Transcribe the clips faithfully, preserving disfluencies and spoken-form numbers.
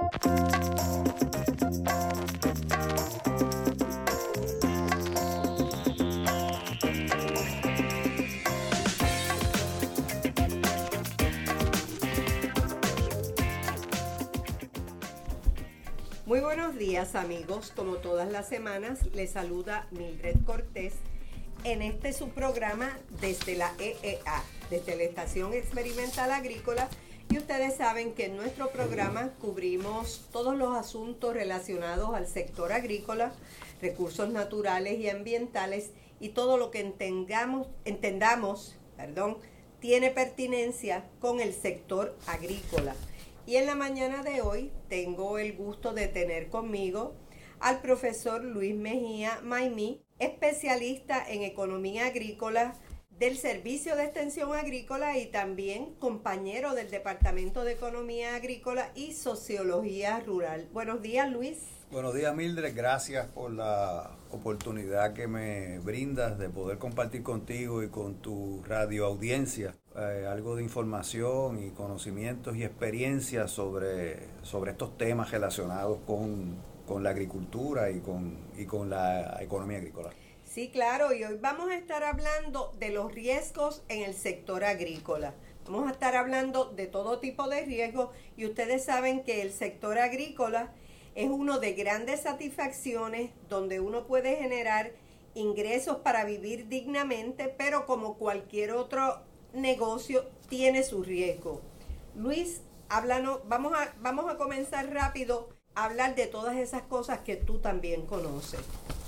Muy buenos días, amigos. Como todas las semanas, les saluda Mildred Cortés en este su programa desde la E E A, desde la Estación Experimental Agrícola. Y ustedes saben que en nuestro programa cubrimos todos los asuntos relacionados al sector agrícola, recursos naturales y ambientales y todo lo que entendamos, entendamos, perdón, tiene pertinencia con el sector agrícola. Y en la mañana de hoy tengo el gusto de tener conmigo al profesor Luis Mejía Maimí, especialista en economía agrícola del Servicio de Extensión Agrícola y también compañero del Departamento de Economía Agrícola y Sociología Rural. Buenos días, Luis. Buenos días, Mildred. Gracias por la oportunidad que me brindas de poder compartir contigo y con tu radio audiencia eh, algo de información y conocimientos y experiencias sobre, sobre estos temas relacionados con, con la agricultura y con, y con la economía agrícola. Sí, claro, y hoy vamos a estar hablando de los riesgos en el sector agrícola. Vamos a estar hablando de todo tipo de riesgos y ustedes saben que el sector agrícola es uno de grandes satisfacciones donde uno puede generar ingresos para vivir dignamente, pero como cualquier otro negocio tiene su riesgo. Luis, háblanos, vamos a, vamos a comenzar rápido a hablar de todas esas cosas que tú también conoces.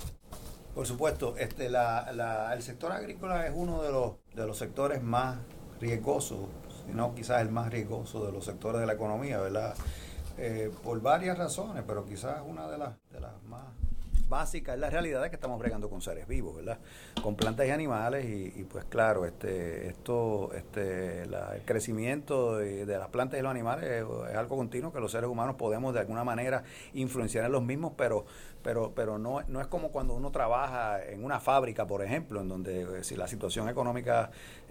Por supuesto, este, la, la, el sector agrícola es uno de los, de los sectores más riesgosos, si no quizás el más riesgoso de los sectores de la economía, ¿verdad? Eh, por varias razones, pero quizás una de las, de las más básicas es la realidad de que estamos bregando con seres vivos, ¿verdad? Con plantas y animales y, y pues claro, este, esto, este, la, el crecimiento de, de las plantas y los animales es, es algo continuo que los seres humanos podemos de alguna manera influenciar en los mismos, pero pero pero no, no es como cuando uno trabaja en una fábrica, por ejemplo, en donde eh, si la situación económica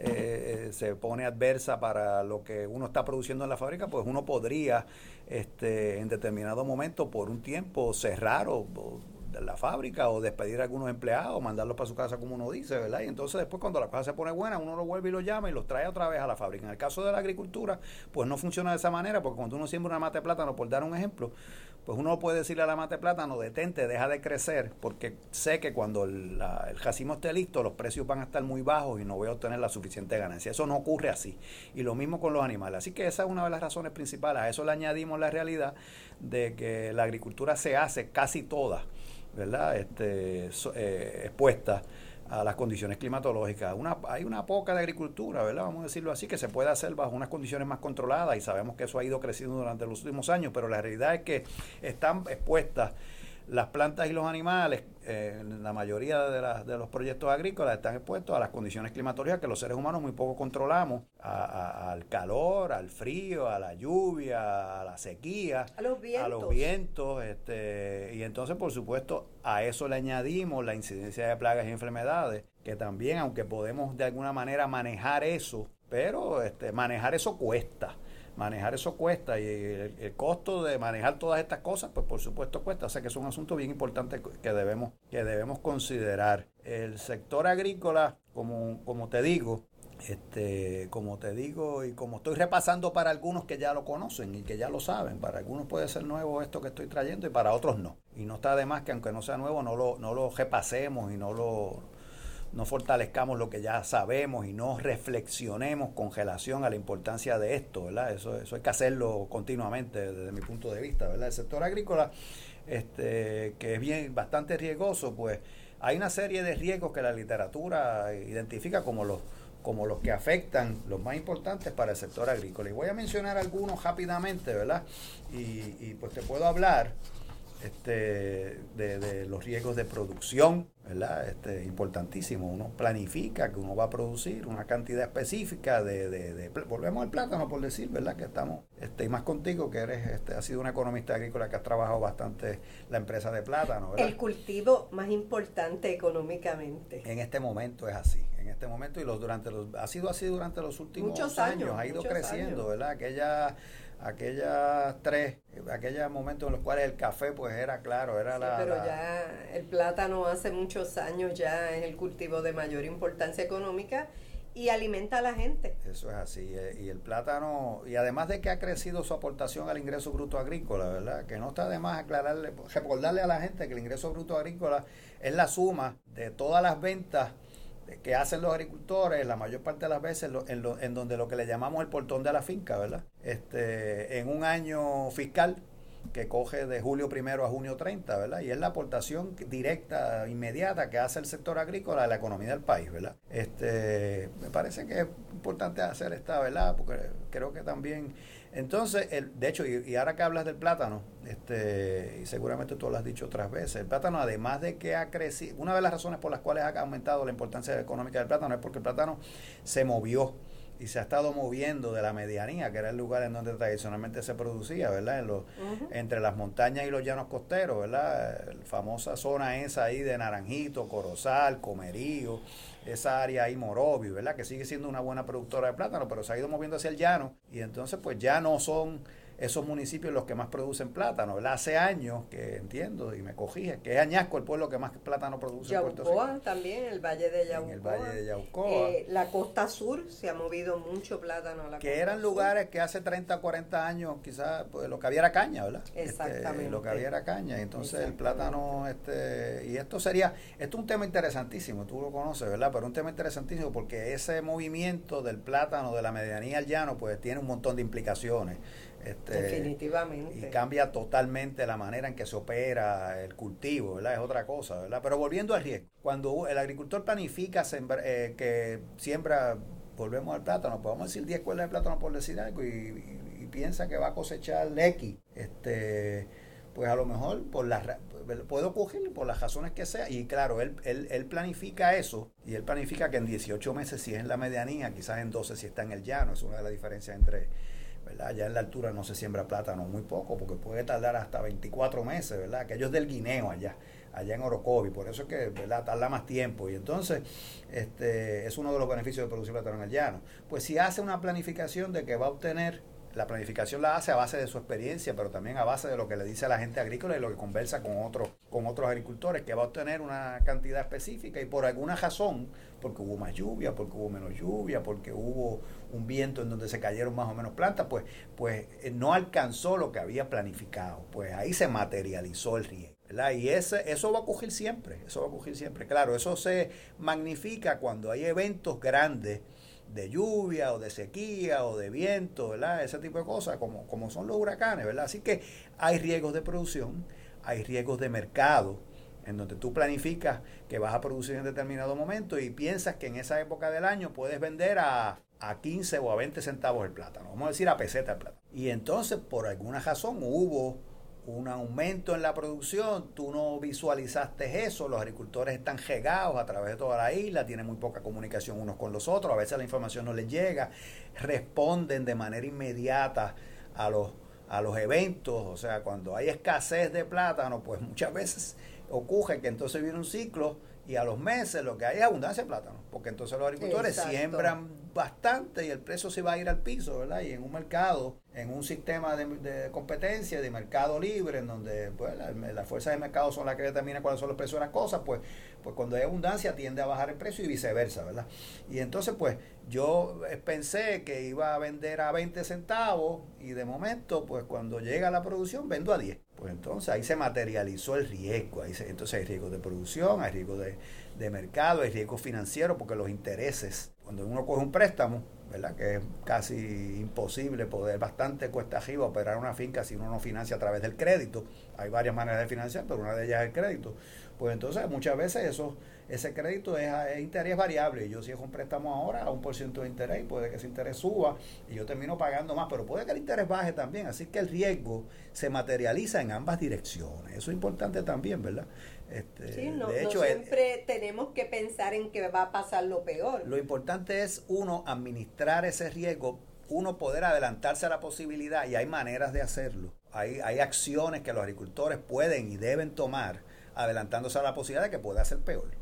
eh, eh, se pone adversa para lo que uno está produciendo en la fábrica, pues uno podría este, en determinado momento por un tiempo cerrar o, o de la fábrica o despedir a algunos empleados, mandarlos para su casa como uno dice, ¿verdad? Y entonces después cuando la cosa se pone buena, uno los vuelve y los llama y los trae otra vez a la fábrica. En el caso de la agricultura, pues no funciona de esa manera, porque cuando uno siembra una mata de plátano, por dar un ejemplo, pues uno puede decirle a la mata de plátano, detente, deja de crecer, porque sé que cuando el, la, el racimo esté listo, los precios van a estar muy bajos y no voy a obtener la suficiente ganancia. Eso no ocurre así. Y lo mismo con los animales. Así que esa es una de las razones principales. A eso le añadimos la realidad de que la agricultura se hace casi toda, ¿verdad? Este, so, eh, expuesta a las condiciones climatológicas. Una, hay una poca de agricultura, ¿verdad? Vamos a decirlo así, que se puede hacer bajo unas condiciones más controladas y sabemos que eso ha ido creciendo durante los últimos años, pero la realidad es que están expuestas las plantas y los animales, eh, la mayoría de, la, de los proyectos agrícolas están expuestos a las condiciones climatológicas que los seres humanos muy poco controlamos, a, a, al calor, al frío, a la lluvia, a la sequía, a los vientos, a los vientos este, y entonces por supuesto a eso le añadimos la incidencia de plagas y enfermedades, que también aunque podemos de alguna manera manejar eso, pero este, manejar eso cuesta. Manejar eso cuesta y el, el costo de manejar todas estas cosas, pues por supuesto cuesta. O sea que es un asunto bien importante que debemos, que debemos considerar. El sector agrícola, como, como te digo, este, como te digo y como estoy repasando para algunos que ya lo conocen y que ya lo saben, para algunos puede ser nuevo esto que estoy trayendo y para otros no. Y no está de más que aunque no sea nuevo, no lo, no lo repasemos y no lo... no fortalezcamos lo que ya sabemos y no reflexionemos con relación a la importancia de esto, ¿verdad? Eso, eso hay que hacerlo continuamente desde mi punto de vista, ¿verdad? El sector agrícola, este, que es bien bastante riesgoso, pues hay una serie de riesgos que la literatura identifica como los, como los que afectan, los más importantes para el sector agrícola. Y voy a mencionar algunos rápidamente, ¿verdad? Y, y pues te puedo hablar Este, de, de los riesgos de producción, ¿verdad? Este, importantísimo. Uno planifica que uno va a producir una cantidad específica de, de, de volvemos al plátano por decir, ¿verdad? Que estamos, este, y más contigo que eres, este, has sido una economista agrícola que has trabajado bastante la empresa de plátano, ¿verdad? El cultivo más importante económicamente. En este momento es así, en este momento y los durante los ha sido así durante los últimos muchos años, años ha ido creciendo, años. ¿Verdad? Aquella aquellas tres, aquellos momentos en los cuales el café pues era claro, era sí, la... pero la, ya el plátano hace muchos años ya es el cultivo de mayor importancia económica y alimenta a la gente. Eso es así, y el plátano, y además de que ha crecido su aportación al ingreso bruto agrícola, ¿verdad? Que no está de más aclararle, recordarle a la gente que el ingreso bruto agrícola es la suma de todas las ventas que hacen los agricultores, la mayor parte de las veces en, lo, en, lo, en donde lo que le llamamos el portón de la finca, ¿verdad? Este, en un año fiscal que coge de julio primero a junio treinta, ¿verdad? Y es la aportación directa, inmediata que hace el sector agrícola a la economía del país, ¿verdad? Este, me parece que es importante hacer esta, ¿verdad? Porque creo que también... Entonces, el, de hecho, y, y ahora que hablas del plátano, este, y seguramente tú lo has dicho otras veces, el plátano, además de que ha crecido, una de las razones por las cuales ha aumentado la importancia económica del plátano es porque el plátano se movió y se ha estado moviendo de la medianía, que era el lugar en donde tradicionalmente se producía, ¿verdad? En los, uh-huh. Entre las montañas y los llanos costeros, ¿verdad? La famosa zona esa ahí de Naranjito, Corozal, Comerío, esa área ahí, Morovis, ¿verdad? Que sigue siendo una buena productora de plátano, pero se ha ido moviendo hacia el llano y entonces pues ya no son esos municipios los que más producen plátano, ¿verdad? Hace años que entiendo, y me corrige, que es Añasco el pueblo que más plátano produce Yaucoa, en Puerto Rico. También, el Valle de Yaucoa. En el Valle de Yaucoa. Eh, la costa sur se ha movido mucho plátano a la que costa eran sur. Lugares que hace treinta, cuarenta años quizás pues, lo que había era caña, ¿verdad? Exactamente. Este, lo que había era caña, entonces el plátano, este y esto sería, esto es un tema interesantísimo, tú lo conoces, ¿verdad? Pero un tema interesantísimo porque ese movimiento del plátano de la medianía al llano pues tiene un montón de implicaciones. Este, Definitivamente. Y cambia totalmente la manera en que se opera el cultivo, ¿verdad? Es otra cosa, ¿verdad? Pero volviendo al riesgo, cuando el agricultor planifica sembra, eh, que siembra, volvemos al plátano, pues vamos a decir diez cuerdas de plátano por decir algo, y, y, y piensa que va a cosechar X, este, pues a lo mejor por las puede ocurrir por las razones que sea, y claro, él, él, él planifica eso, y él planifica que en dieciocho meses si es en la medianía, quizás en doce si está en el llano, es una de las diferencias entre... ¿verdad? Ya en la altura no se siembra plátano muy poco, porque puede tardar hasta veinticuatro meses, ¿verdad? Aquello es del guineo allá, allá en Orocovis, por eso es que, ¿verdad? Tarda más tiempo, y entonces este es uno de los beneficios de producir plátano en el llano. Pues si hace una planificación de que va a obtener, la planificación la hace a base de su experiencia, pero también a base de lo que le dice a la gente agrícola y lo que conversa con otros, con otros agricultores, que va a obtener una cantidad específica y por alguna razón, porque hubo más lluvia, porque hubo menos lluvia, porque hubo un viento en donde se cayeron más o menos plantas, pues, pues no alcanzó lo que había planificado. Pues ahí se materializó el riesgo, ¿verdad? Y ese, eso va a ocurrir siempre, eso va a ocurrir siempre. Claro, eso se magnifica cuando hay eventos grandes de lluvia o de sequía o de viento, ¿verdad? Ese tipo de cosas, como, como son los huracanes, ¿verdad? Así que hay riesgos de producción, hay riesgos de mercado, en donde tú planificas que vas a producir en determinado momento y piensas que en esa época del año puedes vender a, a quince o a veinte centavos el plátano, vamos a decir a peseta el plátano. Y entonces, por alguna razón, hubo un aumento en la producción, tú no visualizaste eso, los agricultores están regados a través de toda la isla, tienen muy poca comunicación unos con los otros, a veces la información no les llega, responden de manera inmediata a los, a los eventos, o sea, cuando hay escasez de plátano, pues muchas veces ocurre que entonces viene un ciclo y a los meses lo que hay es abundancia de plátano, porque entonces los agricultores Exacto. siembran bastante y el precio se va a ir al piso, ¿verdad? Y en un mercado, en un sistema de, de competencia, de mercado libre, en donde pues, las la fuerzas de mercado son las que determinan cuáles son los precios de las cosas, pues, pues cuando hay abundancia tiende a bajar el precio y viceversa, ¿verdad? Y entonces pues yo pensé que iba a vender a veinte centavos y de momento pues cuando llega la producción vendo a diez. Pues entonces ahí se materializó el riesgo, ahí se, entonces hay riesgo de producción, hay riesgo de, de mercado, hay riesgo financiero, porque los intereses, cuando uno coge un préstamo, ¿verdad? Que es casi imposible poder, bastante cuesta arriba operar una finca si uno no financia a través del crédito. Hay varias maneras de financiar, pero una de ellas es el crédito. Pues entonces muchas veces eso, ese crédito es, es interés variable. Yo si es un préstamo ahora a un por ciento de interés, puede que ese interés suba y yo termino pagando más, pero puede que el interés baje también. Así que el riesgo se materializa en ambas direcciones. Eso es importante también, ¿verdad? Este, sí, no, de hecho, no siempre el, tenemos que pensar en que va a pasar lo peor. Lo importante es uno administrar ese riesgo, uno poder adelantarse a la posibilidad, y hay maneras de hacerlo. Hay, hay acciones que los agricultores pueden y deben tomar adelantándose a la posibilidad de que pueda ser peor.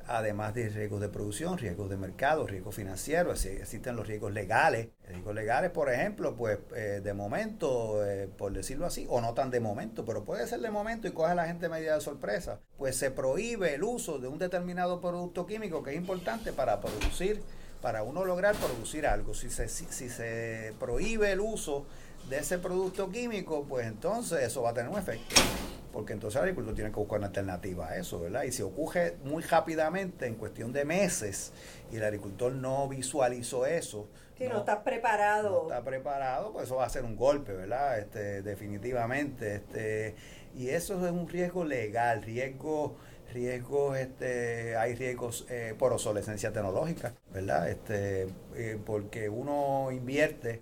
además de riesgos de producción, riesgos de mercado, riesgos financieros, existen los riesgos legales. Riesgos legales, por ejemplo, pues eh, de momento, eh, por decirlo así, o no tan de momento, pero puede ser de momento y coge a la gente media de sorpresa, pues se prohíbe el uso de un determinado producto químico que es importante para producir, para uno lograr producir algo. Si se, si, si se prohíbe el uso de ese producto químico, pues entonces eso va a tener un efecto, porque entonces el agricultor tiene que buscar una alternativa a eso, ¿verdad? Y si ocurre muy rápidamente, en cuestión de meses, y el agricultor no visualizó eso, si no, no está preparado, no está preparado, pues eso va a ser un golpe, ¿verdad? Este, definitivamente, este, y eso es un riesgo legal, riesgo riesgos, este, hay riesgos eh, por obsolescencia tecnológica, ¿verdad? Este, eh, porque uno invierte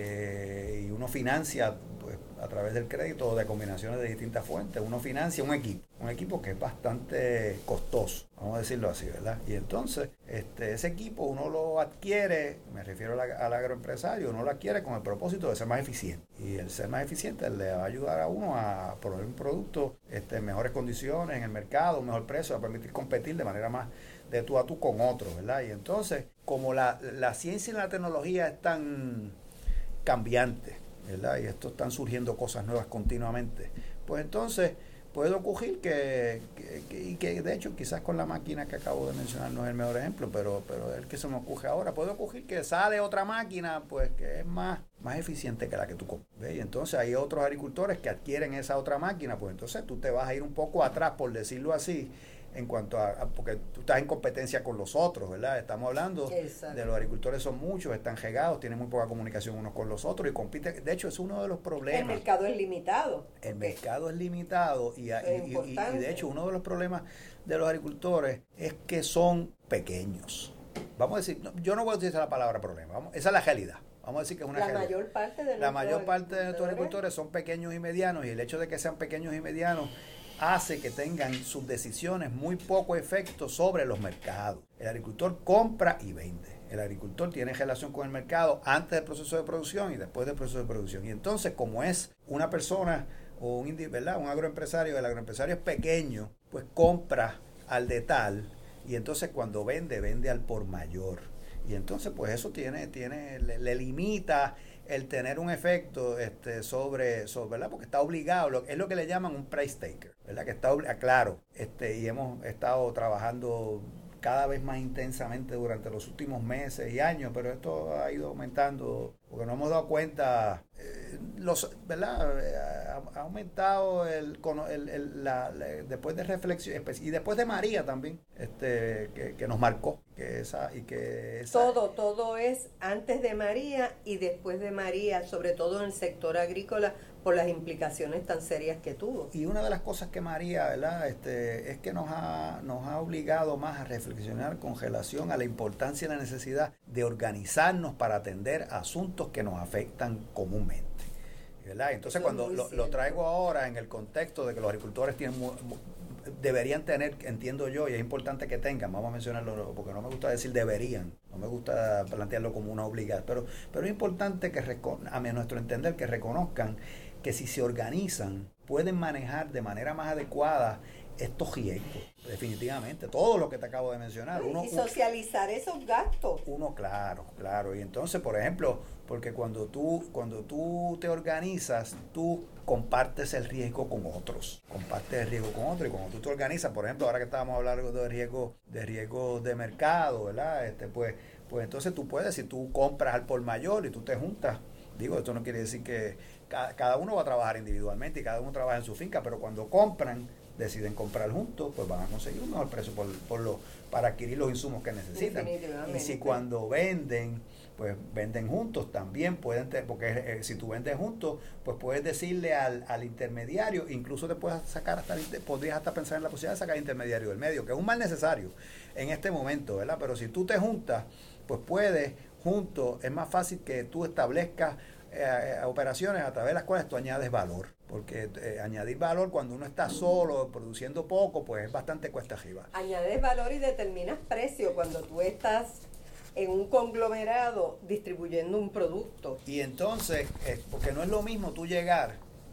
eh, y uno financia, pues, a través del crédito o de combinaciones de distintas fuentes, uno financia un equipo, un equipo que es bastante costoso, vamos a decirlo así, ¿verdad? Y entonces, este, ese equipo uno lo adquiere, me refiero al, al agroempresario, uno lo adquiere con el propósito de ser más eficiente. Y el ser más eficiente le va a ayudar a uno a proveer un producto este, en mejores condiciones en el mercado, un mejor precio, va a permitir competir de manera más de tú a tú con otros, ¿verdad? Y entonces, como la, la ciencia y la tecnología es tan cambiante, ¿verdad? Y esto están surgiendo cosas nuevas continuamente, pues entonces puede ocurrir que, que, que, y que de hecho quizás con la máquina que acabo de mencionar no es el mejor ejemplo, pero, pero el que se me ocurre ahora, puede ocurrir que sale otra máquina pues que es más, más eficiente que la que tú compras, ¿ves? Y entonces hay otros agricultores que adquieren esa otra máquina, pues entonces tú te vas a ir un poco atrás, por decirlo así, en cuanto a, a, porque tú estás en competencia con los otros, ¿verdad? Estamos hablando Exacto. de los agricultores, son muchos, están regados, tienen muy poca comunicación unos con los otros y compiten. De hecho, es uno de los problemas. El mercado es limitado. El okay. mercado es limitado y, y, y, y, y de hecho uno de los problemas de los agricultores es que son pequeños. Vamos a decir, yo no voy a utilizar la palabra problema, vamos, esa es la realidad. Vamos a decir que es una la realidad. mayor parte de la mayor parte de nuestros agricultores son pequeños y medianos, y el hecho de que sean pequeños y medianos hace que tengan sus decisiones muy poco efecto sobre los mercados. El agricultor compra y vende. El agricultor tiene relación con el mercado antes del proceso de producción y después del proceso de producción. Y entonces, como es una persona o un, ¿verdad? un agroempresario, el agroempresario es pequeño, pues compra al de tal, y entonces cuando vende, vende al por mayor. Y entonces, pues eso tiene, tiene, le, le limita el tener un efecto este, sobre, sobre, ¿verdad? Porque está obligado, lo, es lo que le llaman un price taker, ¿verdad? Que está obligado, claro, este, y hemos estado trabajando cada vez más intensamente durante los últimos meses y años, pero esto ha ido aumentando, porque nos hemos dado cuenta, eh, los, ¿verdad? Eh, ha, ha aumentado el, el, el la, la, después de reflexión, y después de María también, este, que, que nos marcó, que esa, y que esa, todo, todo es antes de María y después de María, sobre todo en el sector agrícola, por las implicaciones tan serias que tuvo. Y una de las cosas que María, ¿verdad? Este, es que nos ha, nos ha obligado más a reflexionar con relación a la importancia y la necesidad de organizarnos para atender asuntos que nos afectan comúnmente, ¿verdad? Entonces, cuando lo, lo traigo ahora en el contexto de que los agricultores tienen mu, mu, deberían tener, entiendo yo, y es importante que tengan, vamos a mencionarlo, porque no me gusta decir deberían, no me gusta plantearlo como una obligación, pero, pero es importante que, a nuestro entender, que reconozcan que si se organizan, pueden manejar de manera más adecuada estos riesgos, definitivamente, todo lo que te acabo de mencionar. Uno, y socializar esos gastos. Uno, claro, claro. Y entonces, por ejemplo, porque cuando tú, cuando tú te organizas, tú compartes el riesgo con otros, compartes el riesgo con otros, y cuando tú te organizas, por ejemplo, ahora que estábamos hablando de riesgo, de riesgo de mercado, ¿verdad? Este, pues, pues entonces tú puedes, si tú compras al por mayor y tú te juntas, digo, esto no quiere decir que cada, cada uno va a trabajar individualmente y cada uno trabaja en su finca, pero cuando compran, deciden comprar juntos, pues van a conseguir un mejor precio por, por lo, para adquirir los insumos que necesitan. Y si cuando venden, pues venden juntos, también pueden, te, porque eh, si tú vendes juntos, pues puedes decirle al, al intermediario, incluso te puedes sacar hasta, podrías hasta pensar en la posibilidad de sacar al intermediario del medio, que es un mal necesario en este momento, ¿verdad? Pero si tú te juntas, pues puedes juntos, es más fácil que tú establezcas eh, operaciones a través de las cuales tú añades valor. Porque eh, añadir valor cuando uno está solo, produciendo poco, pues es bastante cuesta arriba. Añades valor y determinas precio cuando tú estás en un conglomerado distribuyendo un producto. Y entonces, eh, porque no es lo mismo tú llegar,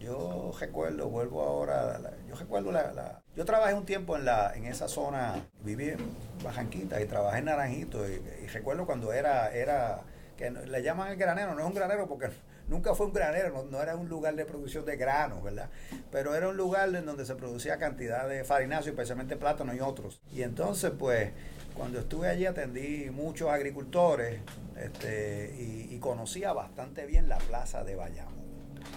yo recuerdo, vuelvo ahora, la, yo recuerdo la, la... Yo trabajé un tiempo en la en esa zona, viví en Bajanquita y trabajé en Naranjito, y, y recuerdo cuando era, era, que le llaman el granero, no es un granero porque nunca fue un granero, no, no era un lugar de producción de granos, ¿verdad? Pero era un lugar en donde se producía cantidad de farináceos, especialmente plátano y otros. Y entonces, pues, cuando estuve allí atendí muchos agricultores este, y, y conocía bastante bien la plaza de Bayamón,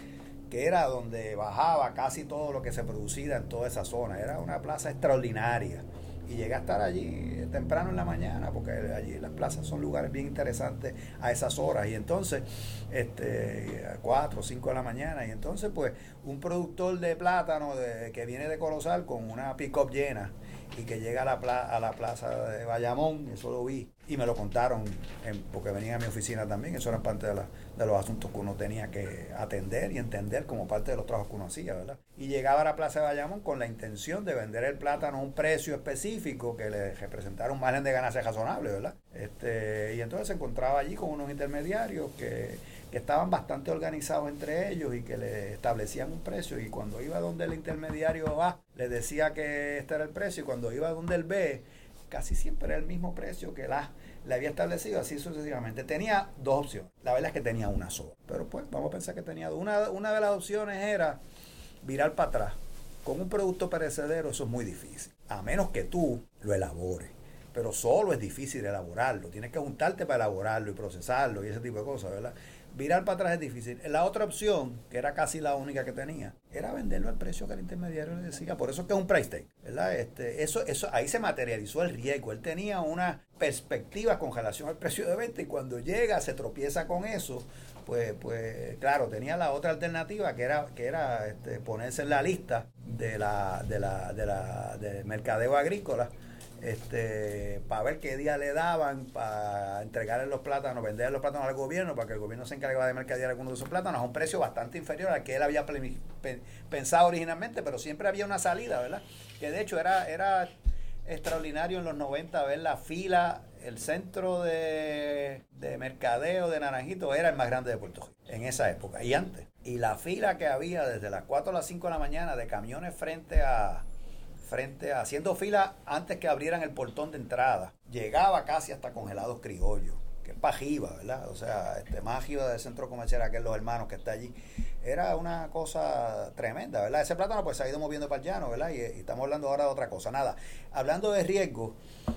que era donde bajaba casi todo lo que se producía en toda esa zona. Era una plaza extraordinaria. Y llegué a estar allí temprano en la mañana, porque allí las plazas son lugares bien interesantes a esas horas. Y entonces, este, a cuatro o cinco de la mañana, y entonces pues un productor de plátano de, que viene de Corozal con una pick-up llena y que llega a la, pla, a la plaza de Bayamón, eso lo vi. Y me lo contaron en, porque venía a mi oficina también, eso era parte de, la, de los asuntos que uno tenía que atender y entender como parte de los trabajos que uno hacía, ¿verdad? Y llegaba a la plaza de Bayamón con la intención de vender el plátano a un precio específico que le representara un margen de ganancia razonable, ¿verdad? Este, y entonces se encontraba allí con unos intermediarios que, que estaban bastante organizados entre ellos y que le establecían un precio, y cuando iba donde el intermediario A le decía que este era el precio, y cuando iba donde el B casi siempre era el mismo precio que el A le había establecido, así sucesivamente. Tenía dos opciones, la verdad es que tenía una sola, pero pues vamos a pensar que tenía dos. Una, una de las opciones era virar para atrás. Con un producto perecedero eso es muy difícil, a menos que tú lo elabores, pero solo es difícil elaborarlo, tienes que juntarte para elaborarlo y procesarlo y ese tipo de cosas, ¿verdad? Virar para atrás es difícil. La otra opción, que era casi la única que tenía, era venderlo al precio que el intermediario le decía. Por eso es que es un price tag, ¿verdad? Este, eso, eso, ahí se materializó el riesgo. Él tenía una perspectiva con relación al precio de venta, y cuando llega, se tropieza con eso, pues, pues claro, tenía la otra alternativa, que era, que era este, ponerse en la lista de la, de la, de la, de mercadeo agrícola, este para ver qué día le daban para entregarle los plátanos, vender los plátanos al gobierno, para que el gobierno se encargara de mercadear algunos de esos plátanos a un precio bastante inferior al que él había pensado originalmente, pero siempre había una salida, ¿verdad? Que de hecho era, era extraordinario en los noventa ver la fila. El centro de, de mercadeo de Naranjito era el más grande de Puerto Rico en esa época y antes, y la fila que había desde las cuatro a las cinco de la mañana de camiones frente a frente a, haciendo fila antes que abrieran el portón de entrada, llegaba casi hasta Congelados Criollos, que es Pajiba, ¿verdad? O sea, este más Jiba del centro comercial, aquel Los Hermanos que está allí. Era una cosa tremenda, ¿verdad? Ese plátano pues se ha ido moviendo para el llano, ¿verdad? Y, y estamos hablando ahora de otra cosa. Nada, hablando de riesgo,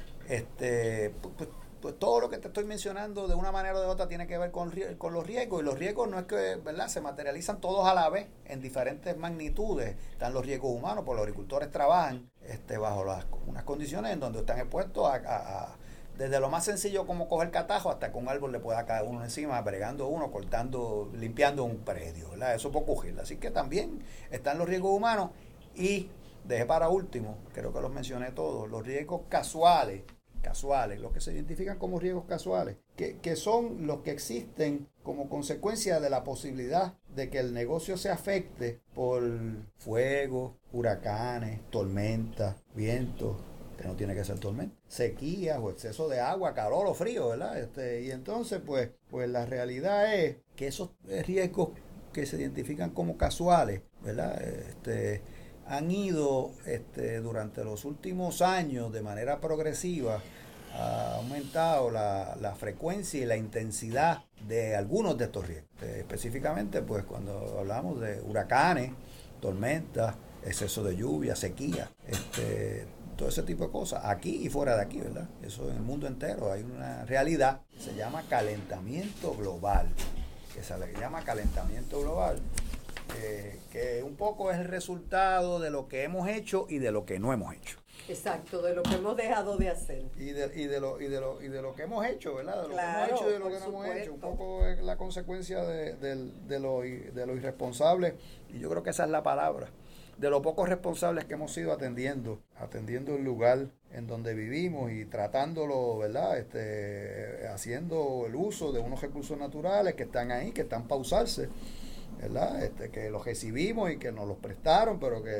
este, pues, pues todo lo que te estoy mencionando de una manera o de otra tiene que ver con, con los riesgos, y los riesgos no es que, ¿verdad?, se materializan todos a la vez en diferentes magnitudes. Están los riesgos humanos, porque los agricultores trabajan este, bajo las, unas condiciones en donde están expuestos a, a, a desde lo más sencillo como coger catajo hasta que un árbol le pueda caer uno encima, bregando uno, cortando, limpiando un predio, ¿verdad? Eso puede ocurrir. Así que también están los riesgos humanos, y dejé para último, creo que los mencioné todos, los riesgos casuales, casuales, los que se identifican como riesgos casuales, que, que son los que existen como consecuencia de la posibilidad de que el negocio se afecte por fuego, huracanes, tormentas, vientos, que no tiene que ser tormenta, sequías o exceso de agua, calor o frío, ¿verdad? Este, y entonces, pues, pues la realidad es que esos riesgos que se identifican como casuales, ¿verdad? Este, han ido este, durante los últimos años de manera progresiva, ha aumentado la, la frecuencia y la intensidad de algunos de estos riesgos. Eh, específicamente, pues cuando hablamos de huracanes, tormentas, exceso de lluvia, sequía, este, todo ese tipo de cosas, aquí y fuera de aquí, ¿verdad? Eso en el mundo entero hay una realidad que se llama calentamiento global, que se le llama calentamiento global, eh, que un poco es el resultado de lo que hemos hecho y de lo que no hemos hecho. Exacto, de lo que hemos dejado de hacer. Y de, y de, lo, y de, lo, y de lo que hemos hecho, ¿verdad? De lo claro, que hemos hecho y de lo que no supuesto. hemos hecho. Un poco es la consecuencia de, de, de, lo, de lo irresponsable, y yo creo que esa es la palabra, de lo poco responsables que hemos sido atendiendo, atendiendo el lugar en donde vivimos y tratándolo, ¿verdad? Este, haciendo el uso de unos recursos naturales que están ahí, que están para usarse, ¿verdad? Este, que los recibimos y que nos los prestaron, pero que,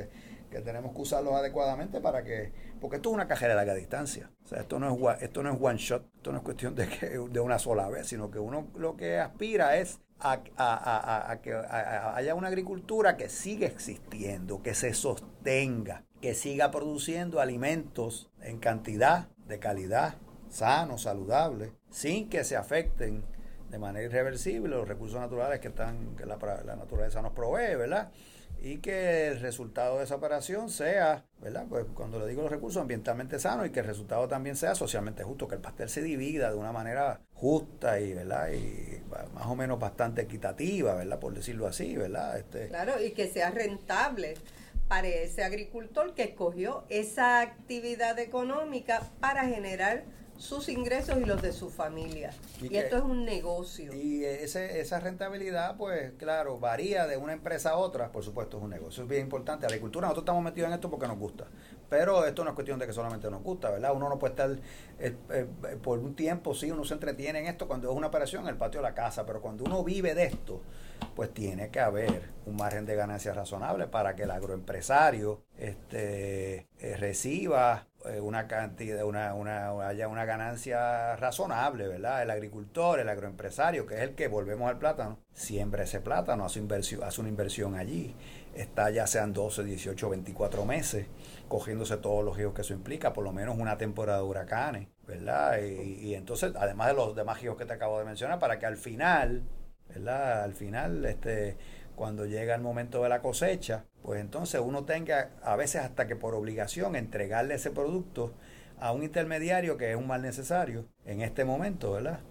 que tenemos que usarlos adecuadamente para que, porque esto es una carrera de larga distancia. O sea, esto no es, esto no es one shot, esto no es cuestión de, que, de una sola vez, sino que uno lo que aspira es a, a, a, a que a, a haya una agricultura que siga existiendo, que se sostenga, que siga produciendo alimentos en cantidad, de calidad, sanos, saludables, sin que se afecten de manera irreversible los recursos naturales que están que la, la naturaleza nos provee, ¿verdad? Y que el resultado de esa operación sea, ¿verdad? Pues cuando le digo los recursos, ambientalmente sanos, y que el resultado también sea socialmente justo, que el pastel se divida de una manera justa y, ¿verdad? Y más o menos bastante equitativa, ¿verdad? Por decirlo así, ¿verdad? Este, claro, y que sea rentable para ese agricultor que escogió esa actividad económica para generar sus ingresos y los de su familia. Y, y que, esto es un negocio. Y ese, esa rentabilidad, pues claro, varía de una empresa a otra. Por supuesto, es un negocio. Es bien importante. La agricultura, nosotros estamos metidos en esto porque nos gusta. Pero esto no es cuestión de que solamente nos gusta, ¿verdad? Uno no puede estar eh, eh, por un tiempo, sí, uno se entretiene en esto cuando es una operación en el patio de la casa. Pero cuando uno vive de esto, pues tiene que haber un margen de ganancia razonable para que el agroempresario este, eh, reciba una cantidad, una, una, haya una ganancia razonable, ¿verdad? El agricultor, el agroempresario, que es el que, volvemos al plátano, siembra ese plátano, hace, inversión, hace una inversión allí, está ya sean doce, dieciocho, veinticuatro meses, cogiéndose todos los riesgos que eso implica, por lo menos una temporada de huracanes, ¿verdad? Y, y entonces, además de los demás riesgos que te acabo de mencionar, para que al final, ¿verdad? Al final, este... cuando llega el momento de la cosecha, pues entonces uno tenga, a veces hasta que por obligación, entregarle ese producto a un intermediario que es un mal necesario en este momento, ¿verdad?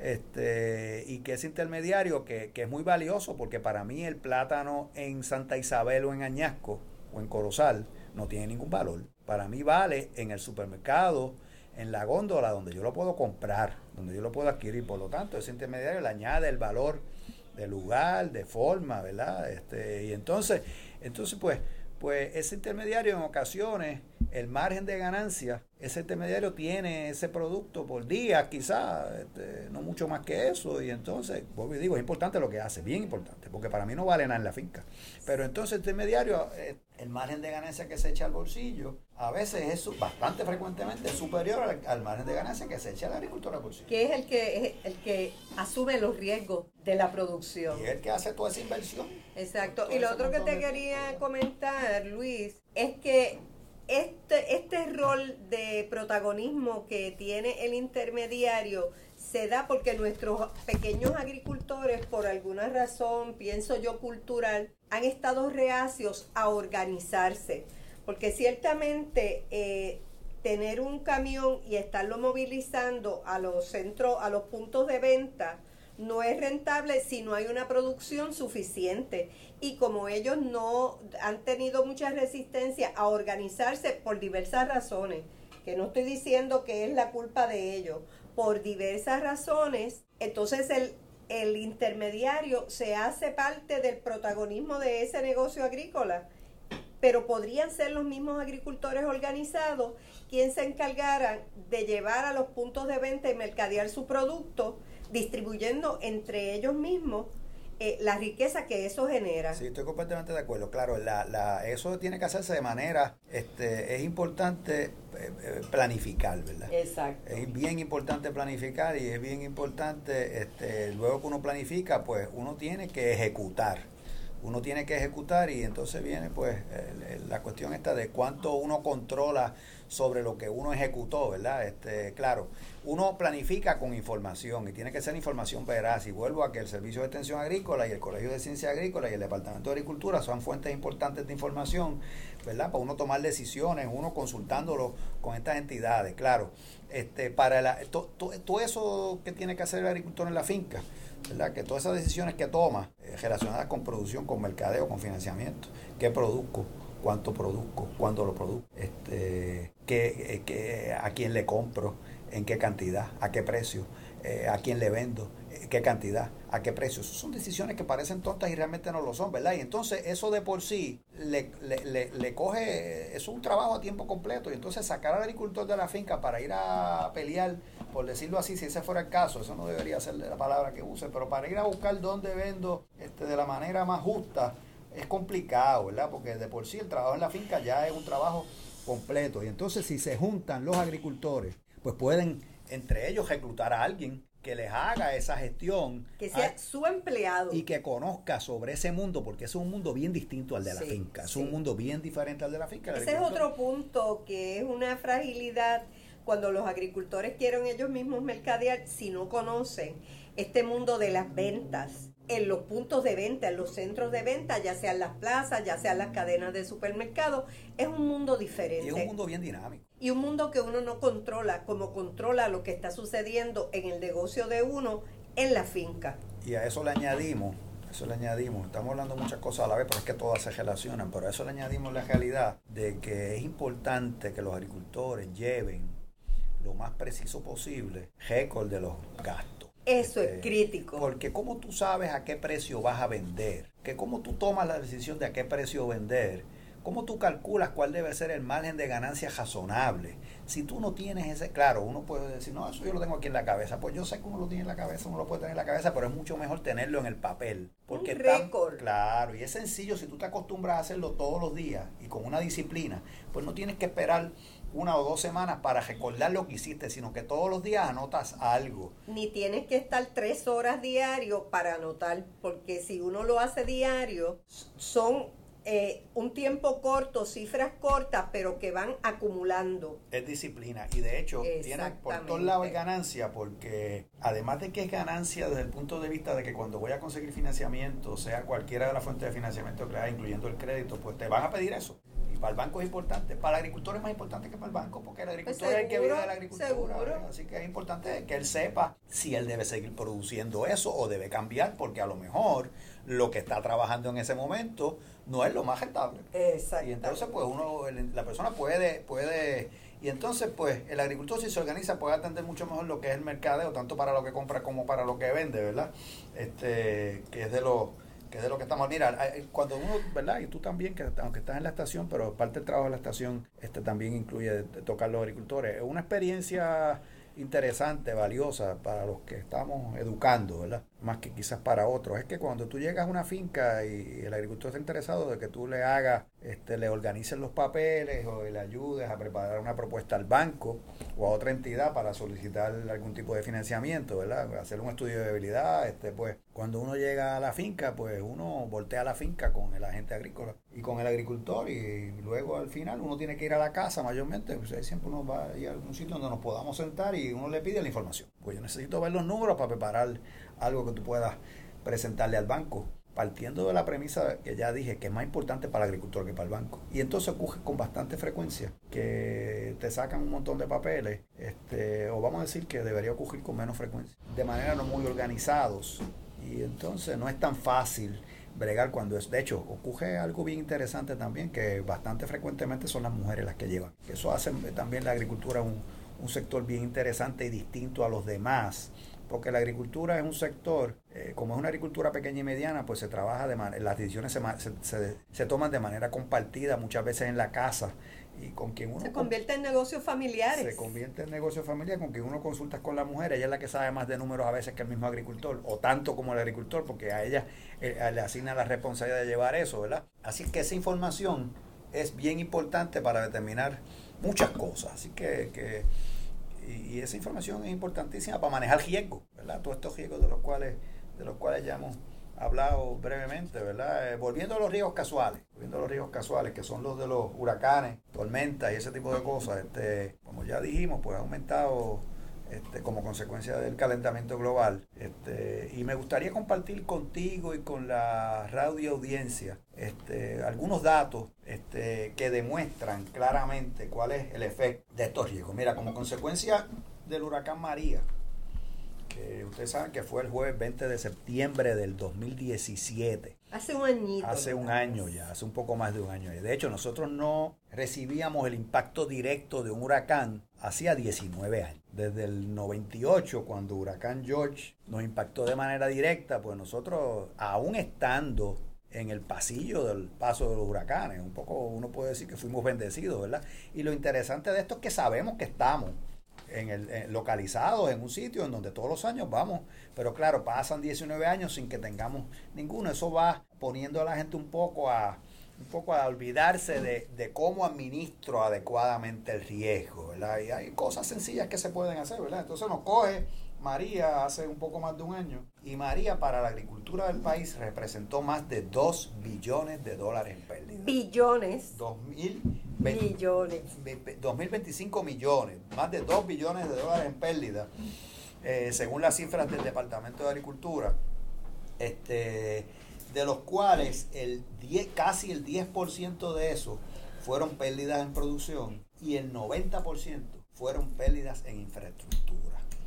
Este, y que ese intermediario que, que es muy valioso, porque para mí el plátano en Santa Isabel o en Añasco o en Corozal no tiene ningún valor. Para mí vale en el supermercado, en la góndola, donde yo lo puedo comprar, donde yo lo puedo adquirir. Por lo tanto, ese intermediario le añade el valor de lugar, de forma, ¿verdad? Este, y entonces, entonces pues, pues ese intermediario en ocasiones, el margen de ganancia, ese intermediario tiene ese producto por día, quizás, este, no mucho más que eso, y entonces, vuelvo y digo, es importante lo que hace, bien importante, porque para mí no vale nada en la finca. Pero entonces el intermediario, eh, el margen de ganancia que se echa al bolsillo, a veces es bastante frecuentemente superior al, al margen de ganancia que se echa al agricultor al bolsillo. Que es el que, es el que asume los riesgos de la producción. Y es el que hace toda esa inversión. Exacto. Y lo otro que te quería comentar, Luis, es que este, este rol de protagonismo que tiene el intermediario se da porque nuestros pequeños agricultores, por alguna razón, pienso yo cultural, han estado reacios a organizarse. Porque ciertamente eh, tener un camión y estarlo movilizando a los centros, a los puntos de venta, no es rentable si no hay una producción suficiente. Y como ellos no han tenido mucha resistencia a organizarse por diversas razones, que no estoy diciendo que es la culpa de ellos, por diversas razones, entonces el, el intermediario se hace parte del protagonismo de ese negocio agrícola. Pero podrían ser los mismos agricultores organizados quienes se encargaran de llevar a los puntos de venta y mercadear su producto, distribuyendo entre ellos mismos eh, la riqueza que eso genera. Sí, estoy completamente de acuerdo. Claro, la, la, eso tiene que hacerse de manera, este, es importante eh, planificar, ¿verdad? Exacto. Es bien importante planificar y es bien importante, este, luego que uno planifica, pues uno tiene que ejecutar. Uno tiene que ejecutar y entonces viene pues el, el, la cuestión esta de cuánto uno controla sobre lo que uno ejecutó, ¿verdad? Este, claro, uno planifica con información y tiene que ser información veraz. Y vuelvo a que el Servicio de Extensión Agrícola y el Colegio de Ciencia Agrícola y el Departamento de Agricultura son fuentes importantes de información, ¿verdad? Para uno tomar decisiones, uno consultándolo con estas entidades, claro. Este, para la, to, to, todo eso que tiene que hacer el agricultor en la finca, ¿verdad? Que todas esas decisiones que toma eh, relacionadas con producción, con mercadeo, con financiamiento, qué produzco, cuánto produzco, cuándo lo produzco, este, qué, eh, qué, a quién le compro, en qué cantidad, a qué precio, eh, a quién le vendo, eh, qué cantidad, a qué precio. Esas son decisiones que parecen tontas y realmente no lo son, ¿verdad? Y entonces eso de por sí le, le, le, le coge, eso es un trabajo a tiempo completo. Y entonces sacar al agricultor de la finca para ir a pelear, por decirlo así, si ese fuera el caso, eso no debería ser la palabra que use, pero para ir a buscar dónde vendo este, de la manera más justa, es complicado, ¿verdad? Porque de por sí el trabajo en la finca ya es un trabajo completo. Y entonces si se juntan los agricultores, pues pueden entre ellos reclutar a alguien que les haga esa gestión. Que sea a, su empleado. Y que conozca sobre ese mundo, porque es un mundo bien distinto al de la sí, finca. Es sí. un mundo bien diferente al de la finca. Ese es otro punto que es una fragilidad cuando los agricultores quieren ellos mismos mercadear, si no conocen este mundo de las ventas, en los puntos de venta, en los centros de venta, ya sean las plazas, ya sean las cadenas de supermercados, es un mundo diferente. Y es un mundo bien dinámico. Y un mundo que uno no controla, como controla lo que está sucediendo en el negocio de uno en la finca. Y a eso le añadimos, eso le añadimos, estamos hablando muchas cosas a la vez, pero es que todas se relacionan, pero a eso le añadimos la realidad de que es importante que los agricultores lleven lo más preciso posible récord de los gastos. Eso este, es crítico. Porque cómo tú sabes a qué precio vas a vender, que cómo tú tomas la decisión de a qué precio vender, cómo tú calculas cuál debe ser el margen de ganancia razonable. Si tú no tienes ese, claro, uno puede decir, no, eso yo lo tengo aquí en la cabeza. Pues yo sé que uno lo tiene en la cabeza, uno lo puede tener en la cabeza, pero es mucho mejor tenerlo en el papel. Porque un récord. Claro, y es sencillo, si tú te acostumbras a hacerlo todos los días y con una disciplina, pues no tienes que esperar una o dos semanas para recordar lo que hiciste, sino que todos los días anotas algo. Ni tienes que estar tres horas diario para anotar, porque si uno lo hace diario, son eh, un tiempo corto, cifras cortas, pero que van acumulando. Es disciplina, y de hecho tiene por todos lados ganancia, porque además de que es ganancia desde el punto de vista de que cuando voy a conseguir financiamiento, sea cualquiera de las fuentes de financiamiento que haya, incluyendo el crédito, pues te van a pedir eso. Y para el banco es importante, para el agricultor es más importante que para el banco, porque el agricultor es el que vive de la agricultura. Seguro. Así que es importante que él sepa si él debe seguir produciendo eso o debe cambiar, porque a lo mejor lo que está trabajando en ese momento no es lo más rentable. Exacto. Y entonces pues uno, la persona puede, puede, y entonces pues el agricultor, si se organiza, puede atender mucho mejor lo que es el mercadeo, tanto para lo que compra como para lo que vende, ¿verdad? Este, que es de los que es de lo que estamos, mira, cuando uno, ¿verdad? Y tú también, que aunque estás en la estación, pero parte del trabajo de la estación este también incluye de, de tocar los agricultores. Es una experiencia interesante, valiosa para los que estamos educando, ¿verdad? Más que quizás para otros. Es que cuando tú llegas a una finca y el agricultor está interesado de que tú le hagas, este, le organices los papeles o le ayudes a preparar una propuesta al banco o a otra entidad para solicitar algún tipo de financiamiento, ¿verdad? Hacer un estudio de viabilidad, este, pues, cuando uno llega a la finca, pues uno voltea a la finca con el agente agrícola y con el agricultor, y luego al final uno tiene que ir a la casa mayormente, pues ahí siempre uno va a ir a algún sitio donde nos podamos sentar y uno le pide la información. Pues yo necesito ver los números para preparar algo que tú puedas presentarle al banco, partiendo de la premisa que ya dije, que es más importante para el agricultor que para el banco. Y entonces ocurre con bastante frecuencia que te sacan un montón de papeles, este, o vamos a decir que debería ocurrir con menos frecuencia, de manera no muy organizados, y entonces no es tan fácil bregar cuando es. De hecho, ocurre algo bien interesante también, que bastante frecuentemente son las mujeres las que llevan. Eso hace también la agricultura un, un sector bien interesante y distinto a los demás, porque la agricultura es un sector, eh, como es una agricultura pequeña y mediana, pues se trabaja de manera, las decisiones se, se, se, se toman de manera compartida, muchas veces en la casa, y con quien uno se convierte en negocios familiares. Se convierte en negocio familiar, con quien uno consulta con la mujer. Ella es la que sabe más de números a veces que el mismo agricultor, o tanto como el agricultor, porque a ella eh, le asigna la responsabilidad de llevar eso, ¿verdad? Así que esa información es bien importante para determinar muchas cosas. Así que, que y, y esa información es importantísima para manejar riesgos, ¿verdad? Todos estos riesgos de los cuales, de los cuales ya hemos hablado brevemente, ¿verdad? Eh, volviendo a los riesgos casuales, volviendo a los riesgos casuales, que son los de los huracanes, tormentas y ese tipo de cosas, este, como ya dijimos, pues ha aumentado este, como consecuencia del calentamiento global. Este, y me gustaría compartir contigo y con la radio audiencia este, algunos datos este, que demuestran claramente cuál es el efecto de estos riesgos. Mira, como consecuencia del huracán María, que ustedes saben que fue el jueves veinte de septiembre del dos mil diecisiete. Hace un añito. Hace un año ya, hace un poco más de un año. De hecho, nosotros no recibíamos el impacto directo de un huracán hacía diecinueve años. Desde el noventa y ocho, cuando huracán George nos impactó de manera directa, pues nosotros, aún estando en el pasillo del paso de los huracanes, un poco uno puede decir que fuimos bendecidos, ¿verdad? Y lo interesante de esto es que sabemos que estamos En el, en, localizados en un sitio en donde todos los años vamos, pero claro, pasan diecinueve años sin que tengamos ninguno. Eso va poniendo a la gente un poco a, un poco a olvidarse de, de cómo administro adecuadamente el riesgo, ¿verdad? Y hay cosas sencillas que se pueden hacer, ¿verdad? Entonces nos coge María hace un poco más de un año, y María para la agricultura del país representó más de dos billones de dólares en pérdida. Billones. dos mil Billones. dos mil veinticinco millones, más de dos billones de dólares en pérdida, eh, según las cifras del Departamento de Agricultura, este, de los cuales el diez, casi el diez por ciento de eso fueron pérdidas en producción y el noventa por ciento fueron pérdidas en infraestructura.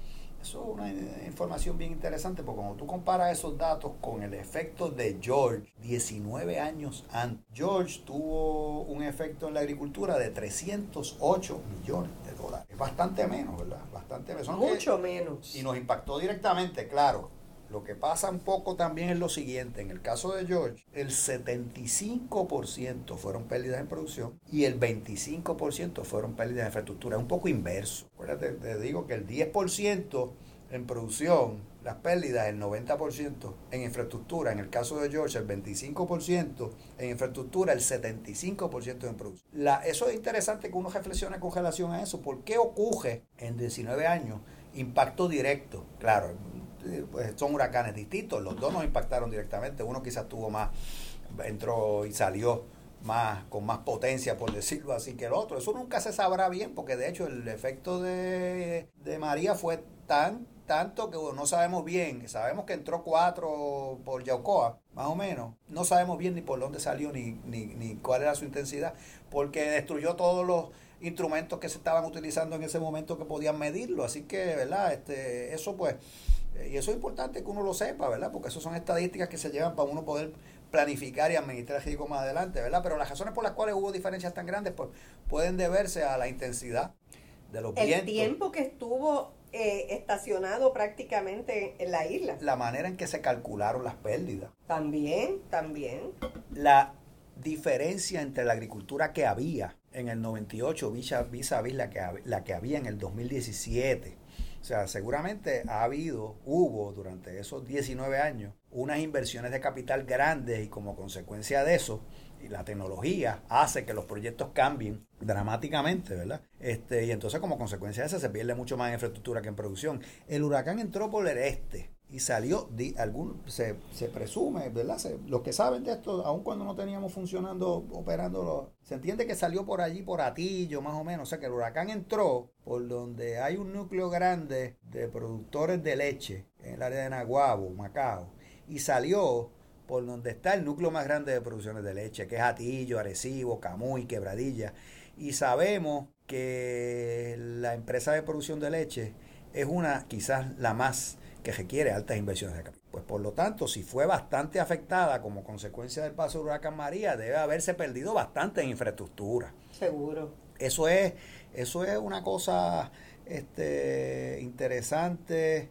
Eso es una información bien interesante, porque cuando tú comparas esos datos con el efecto de George diecinueve años antes, George tuvo un efecto en la agricultura de trescientos ocho millones de dólares. Es bastante menos, ¿verdad? Bastante menos. Mucho que, menos. Y nos impactó directamente, claro. Lo que pasa un poco también es lo siguiente: en el caso de George, el setenta y cinco por ciento fueron pérdidas en producción y el veinticinco por ciento fueron pérdidas en infraestructura. Es un poco inverso. Acuérdate, te digo que el diez por ciento en producción, las pérdidas, el noventa por ciento en infraestructura. En el caso de George, el veinticinco por ciento en infraestructura, el setenta y cinco por ciento en producción. La, eso es interesante que uno reflexione con relación a eso. ¿Por qué ocurre en diecinueve años impacto directo? Claro, pues son huracanes distintos, los dos nos impactaron directamente, uno quizás tuvo más, entró y salió más con más potencia, por decirlo así, que el otro. Eso nunca se sabrá bien, porque de hecho el efecto de, de María fue tan tanto que no sabemos bien. Sabemos que entró cuatro por Yaucoa, más o menos. No sabemos bien ni por dónde salió ni, ni, ni cuál era su intensidad, porque destruyó todos los instrumentos que se estaban utilizando en ese momento que podían medirlo. Así que, ¿verdad? Este, eso pues, y eso es importante que uno lo sepa, ¿verdad? Porque eso son estadísticas que se llevan para uno poder planificar y administrar el riesgo más adelante, ¿verdad? Pero las razones por las cuales hubo diferencias tan grandes, pues, pueden deberse a la intensidad de los vientos. El tiempo que estuvo eh, estacionado prácticamente en la isla. La manera en que se calcularon las pérdidas. También, también. La diferencia entre la agricultura que había en el noventa y ocho vis a vis la que, la que había en el dos mil diecisiete. O sea, seguramente ha habido, hubo durante esos diecinueve años unas inversiones de capital grandes, y como consecuencia de eso, y la tecnología hace que los proyectos cambien dramáticamente, ¿verdad? Este, y entonces como consecuencia de eso se pierde mucho más en infraestructura que en producción. El huracán entró por el este y salió, di, algún, se, se presume, ¿verdad? Se, los que saben de esto, aun cuando no teníamos funcionando, operando, se entiende que salió por allí, por Atillo, más o menos. O sea que el huracán entró por donde hay un núcleo grande de productores de leche, en el área de Naguabo, Macao, y salió por donde está el núcleo más grande de producciones de leche, que es Atillo, Arecibo, Camuy, Quebradilla. Y sabemos que la empresa de producción de leche es una, quizás la más que requiere altas inversiones de capital. Pues por lo tanto, si fue bastante afectada como consecuencia del paso del huracán María, debe haberse perdido bastante en infraestructura. Seguro. Eso es, eso es una cosa este, interesante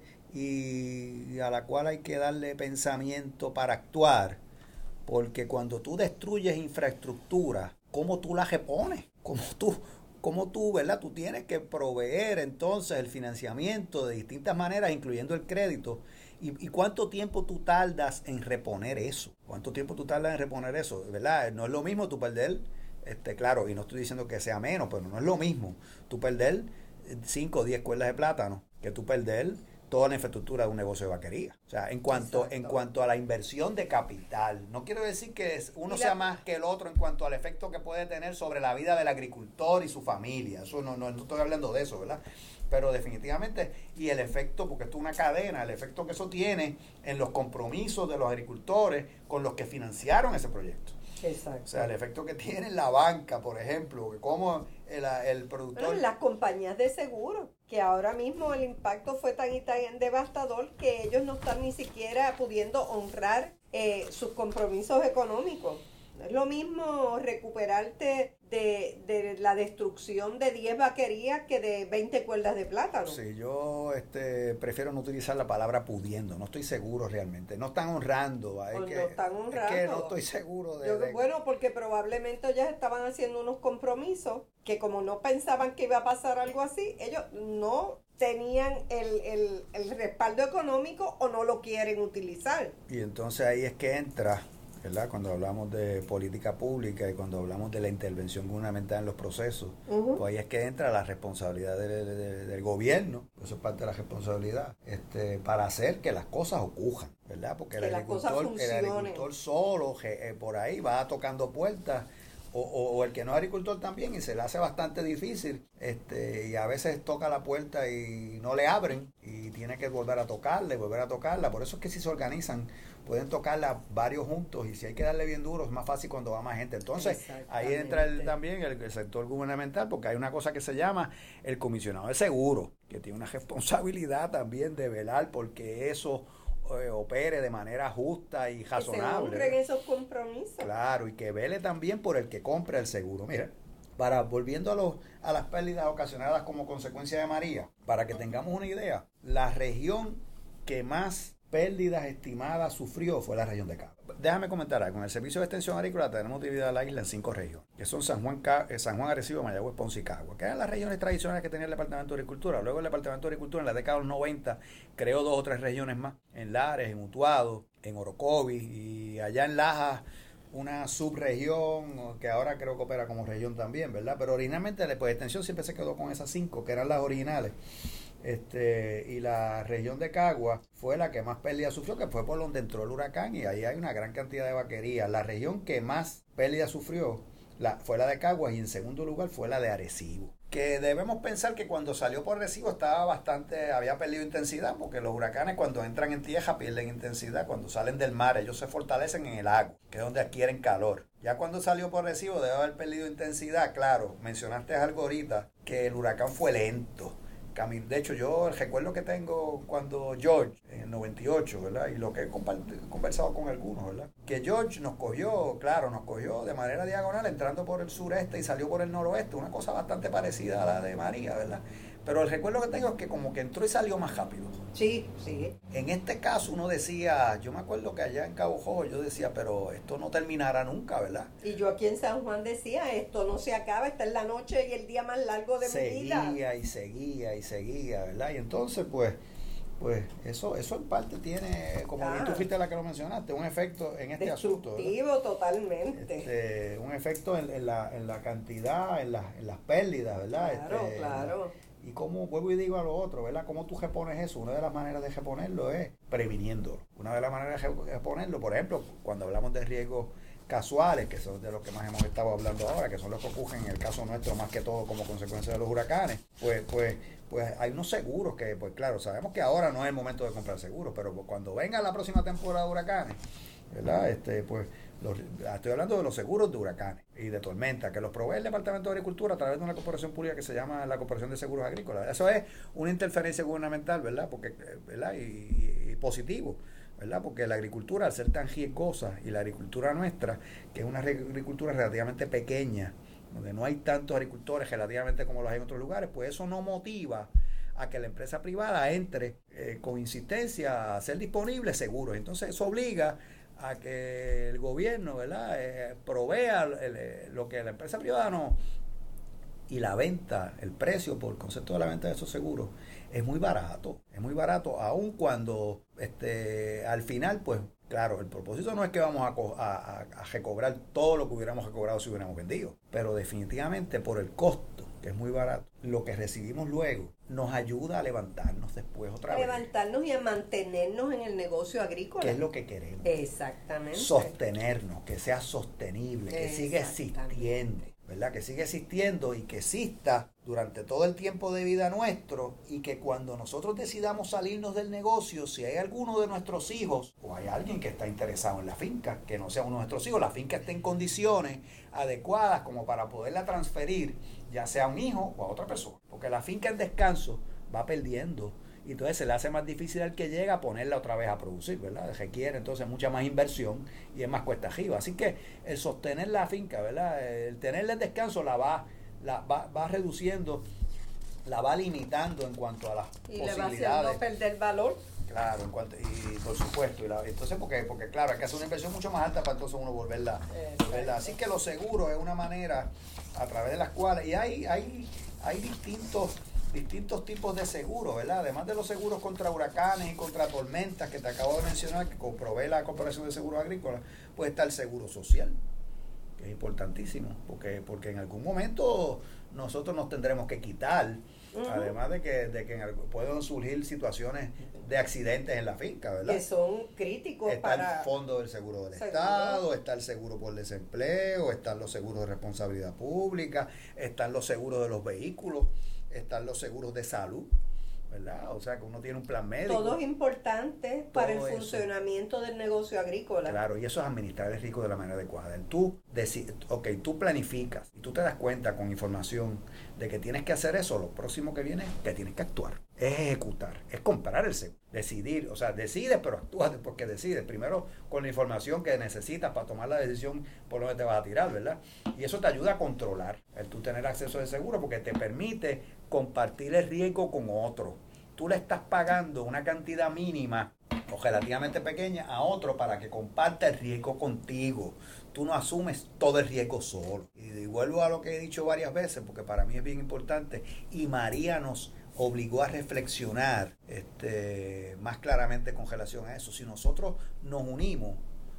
y a la cual hay que darle pensamiento para actuar, porque cuando tú destruyes infraestructura, ¿cómo tú la repones? ¿Cómo tú, cómo tú, verdad? Tú tienes que proveer entonces el financiamiento de distintas maneras, incluyendo el crédito. ¿Y, y cuánto tiempo tú tardas en reponer eso? ¿Cuánto tiempo tú tardas en reponer eso? ¿Verdad? No es lo mismo tú perder, este, claro, y no estoy diciendo que sea menos, pero no es lo mismo tú perder cinco o diez cuerdas de plátano que tú perder toda la infraestructura de un negocio de vaquería. O sea, en cuanto, en cuanto a la inversión de capital, no quiero decir que uno la, sea más que el otro en cuanto al efecto que puede tener sobre la vida del agricultor y su familia. Eso no, no, no estoy hablando de eso, ¿verdad? Pero definitivamente, y el efecto, porque esto es una cadena, el efecto que eso tiene en los compromisos de los agricultores con los que financiaron ese proyecto. Exacto. O sea, el efecto que tiene en la banca, por ejemplo, que como el, el productor... Bueno, las compañías de seguro, que ahora mismo el impacto fue tan y tan devastador que ellos no están ni siquiera pudiendo honrar eh, sus compromisos económicos. No es lo mismo recuperarte de, de la destrucción de diez vaquerías que de veinte cuerdas de plátano. Sí, yo este, prefiero no utilizar la palabra pudiendo, no estoy seguro realmente. No están honrando. Es pues que, no están honrando. Es que no estoy seguro de, Yo, de... Bueno, porque probablemente ellas estaban haciendo unos compromisos que como no pensaban que iba a pasar algo así, ellos no tenían el, el, el respaldo económico o no lo quieren utilizar. Y entonces ahí es que entra ¿verdad? Cuando hablamos de política pública y cuando hablamos de la intervención gubernamental en los procesos, uh-huh. pues ahí es que entra la responsabilidad de, de, de, del gobierno, eso es parte de la responsabilidad, este, para hacer que las cosas ocurran, ¿verdad? Porque el agricultor, el agricultor solo eh, por ahí va tocando puertas, o, o, o el que no es agricultor también, y se le hace bastante difícil, este, y a veces toca la puerta y no le abren, y tiene que volver a tocarla y volver a tocarla. Por eso es que si se organizan, pueden tocarla varios juntos, y si hay que darle bien duro, es más fácil cuando va más gente. Entonces, ahí entra el, también el, el sector gubernamental, porque hay una cosa que se llama el comisionado de seguros, que tiene una responsabilidad también de velar porque eso eh, opere de manera justa y razonable. Que se honren esos compromisos. Claro, y que vele también por el que compra el seguro. Mira, para volviendo a, los, a las pérdidas ocasionadas como consecuencia de María, para que tengamos una idea, la región que más pérdidas estimadas sufrió fue la región de Cagua. Déjame comentar algo. Con el Servicio de Extensión Agrícola tenemos dividida la isla en cinco regiones, que son San Juan, San Juan Arecibo, Mayagüez, Ponce y Cagua, que eran las regiones tradicionales que tenía el Departamento de Agricultura. Luego el Departamento de Agricultura en la década de los noventa creó dos o tres regiones más, en Lares, en Utuado, en Orocovis, y allá en Lajas una subregión que ahora creo que opera como región también, ¿verdad? Pero originalmente la pues, extensión siempre se quedó con esas cinco, que eran las originales. Este, y la región de Cagua fue la que más pérdida sufrió, que fue por donde entró el huracán, y ahí hay una gran cantidad de vaquerías. La región que más pérdida sufrió la, fue la de Cagua, y en segundo lugar fue la de Arecibo, que debemos pensar que cuando salió por Arecibo estaba bastante, había perdido intensidad, porque los huracanes cuando entran en tierra pierden intensidad, cuando salen del mar ellos se fortalecen en el agua, que es donde adquieren calor. Ya cuando salió por Arecibo debe haber perdido intensidad. Claro, mencionaste algo ahorita, que el huracán fue lento. De hecho, yo el recuerdo que tengo cuando George, en el noventa y ocho, ¿verdad? Y lo que he conversado con algunos, ¿verdad? Que George nos cogió, claro, nos cogió de manera diagonal, entrando por el sureste y salió por el noroeste, una cosa bastante parecida a la de María, ¿verdad? Pero el recuerdo que tengo es que como que entró y salió más rápido. Sí, sí. En este caso uno decía, yo me acuerdo que allá en Cabo Rojo yo decía, pero esto no terminará nunca, ¿verdad? Y yo aquí en San Juan decía, esto no se acaba, esta es la noche y el día más largo de seguía, mi vida. Seguía y seguía y seguía, ¿verdad? Y entonces pues, pues eso, eso en parte tiene, como ah. tú fuiste la que lo mencionaste, un efecto en este asunto. Destructivo totalmente. Este, un efecto en, en, la, en la cantidad, en, la, en las pérdidas, ¿verdad? Claro, este, claro. Y como vuelvo y digo a lo otro, ¿verdad? ¿Cómo tú repones eso? Una de las maneras de reponerlo es previniéndolo. Una de las maneras de reponerlo, por ejemplo, cuando hablamos de riesgos casuales, que son de los que más hemos estado hablando ahora, que son los que ocurren en el caso nuestro más que todo como consecuencia de los huracanes, pues, pues, pues hay unos seguros que, pues claro, sabemos que ahora no es el momento de comprar seguros, pero cuando venga la próxima temporada de huracanes, ¿verdad? Este, pues los, estoy hablando de los seguros de huracanes y de tormenta, que los provee el Departamento de Agricultura a través de una corporación pública que se llama la Corporación de Seguros Agrícolas. Eso es una interferencia gubernamental, ¿verdad? Porque, ¿verdad? Y, y, y positivo, ¿verdad? Porque la agricultura, al ser tan riesgosa, y la agricultura nuestra, que es una agricultura relativamente pequeña, donde no hay tantos agricultores relativamente como los hay en otros lugares, pues eso no motiva a que la empresa privada entre eh, con insistencia a hacer disponibles seguros. Entonces eso obliga a que el gobierno, ¿verdad? Eh, provea el, el, lo que la empresa privada no. Y la venta, el precio por concepto de la venta de esos seguros es muy barato, es muy barato, aun cuando este al final, pues claro, el propósito no es que vamos a, a, a recobrar todo lo que hubiéramos recobrado si hubiéramos vendido, pero definitivamente por el costo, que es muy barato, lo que recibimos luego nos ayuda a levantarnos después otra a vez. Levantarnos y a mantenernos en el negocio agrícola. Que es lo que queremos. Exactamente. Sostenernos, que sea sostenible, que siga existiendo, ¿verdad? Que siga existiendo y que exista durante todo el tiempo de vida nuestro, y que cuando nosotros decidamos salirnos del negocio, si hay alguno de nuestros hijos o hay alguien que está interesado en la finca, que no sea uno de nuestros hijos, la finca esté en condiciones adecuadas como para poderla transferir, ya sea a un hijo o a otra persona, porque la finca en descanso va perdiendo, y entonces se le hace más difícil al que llega a ponerla otra vez a producir, ¿verdad? Requiere entonces mucha más inversión y es más cuesta arriba. Así que el sostener la finca, ¿verdad? El tenerla en descanso la va, la va, va reduciendo, la va limitando en cuanto a las y posibilidades. Y le va haciendo perder valor. Claro, en cuanto, y por supuesto, y la, entonces porque, porque claro, hay que hacer una inversión mucho más alta para entonces uno volverla, volverla. Así que los seguros es una manera a través de las cuales, y hay, hay, hay distintos distintos tipos de seguros, ¿verdad? Además de los seguros contra huracanes y contra tormentas que te acabo de mencionar, que provee la Corporación de Seguros Agrícolas, pues está el seguro social, que es importantísimo, porque, porque en algún momento nosotros nos tendremos que quitar. Uh-huh. Además de que, de que pueden surgir situaciones de accidentes en la finca, ¿verdad? Que son críticos está para... Está el fondo del seguro del seguro. Estado, está el seguro por desempleo, están los seguros de responsabilidad pública, están los seguros de los vehículos, están los seguros de salud, ¿verdad? O sea, que uno tiene un plan médico. Todo es importante para el eso. funcionamiento del negocio agrícola. Claro, y eso es administrar el riesgo de la manera adecuada. Tú, deci- ok, tú planificas y tú te das cuenta con información de que tienes que hacer eso, lo próximo que viene es que tienes que actuar, es ejecutar, es comprar el seguro, decidir, o sea, decides pero actúas después que decides, primero con la información que necesitas para tomar la decisión por donde te vas a tirar, ¿verdad? Y eso te ayuda a controlar el tú tener acceso al seguro porque te permite compartir el riesgo con otro. Tú le estás pagando una cantidad mínima o relativamente pequeña a otro para que comparta el riesgo contigo. Tú no asumes todo el riesgo solo. Y vuelvo a lo que he dicho varias veces, porque para mí es bien importante, y María nos obligó a reflexionar este, más claramente con relación a eso. Si nosotros nos unimos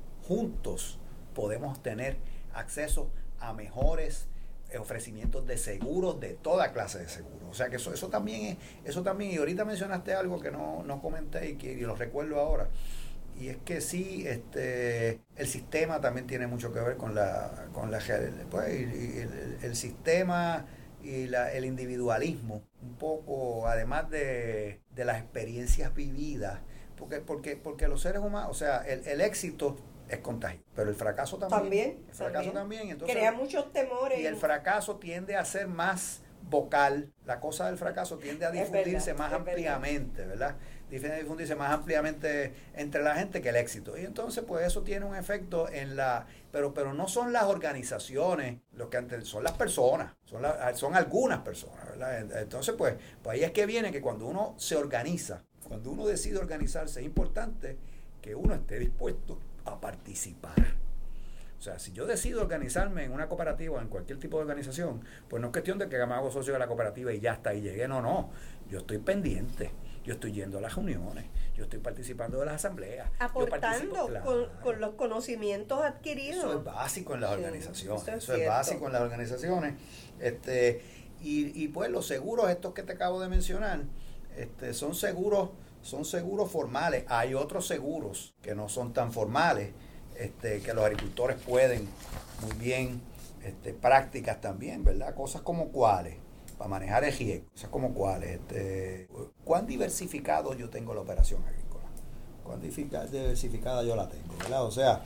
juntos, podemos tener acceso a mejores ofrecimientos de seguros, de toda clase de seguros. O sea que eso, eso también es, eso también, y ahorita mencionaste algo que no, no comenté y que y lo recuerdo ahora. Y es que sí, este, el sistema también tiene mucho que ver con la, con la pues, y el, el sistema y la, el individualismo, un poco, además de, de las experiencias vividas, porque, porque, porque los seres humanos, o sea, el, el éxito es contagio, pero el fracaso también. También. El fracaso también. también entonces, crea muchos temores. Y el fracaso tiende a ser más vocal. La cosa del fracaso tiende a difundirse verdad, más ampliamente, ¿verdad? Tiende a difundirse más ampliamente entre la gente que el éxito. Y entonces, pues eso tiene un efecto en la... Pero, pero no son las organizaciones, los que antes, son las personas, son, la, son algunas personas, ¿verdad? Entonces, pues, pues ahí es que viene que cuando uno se organiza, cuando uno decide organizarse, es importante que uno esté dispuesto a participar. O sea, si yo decido organizarme en una cooperativa o en cualquier tipo de organización, pues no es cuestión de que me hago socio de la cooperativa y ya está, y llegué. No, no. Yo estoy pendiente. Yo estoy yendo a las reuniones. Yo estoy participando de las asambleas. Aportando claro, con, con los conocimientos adquiridos. Eso es básico en las sí, organizaciones. Eso es, eso es básico en las organizaciones. Este, y, y pues los seguros estos que te acabo de mencionar, este, son seguros, son seguros formales. Hay otros seguros que no son tan formales. Este, que los agricultores pueden muy bien, este, prácticas también, ¿verdad? Cosas como cuáles, para manejar el riesgo, cosas como cuáles, este, cuán diversificado yo tengo la operación agrícola, cuán diversificada yo la tengo, ¿verdad? O sea,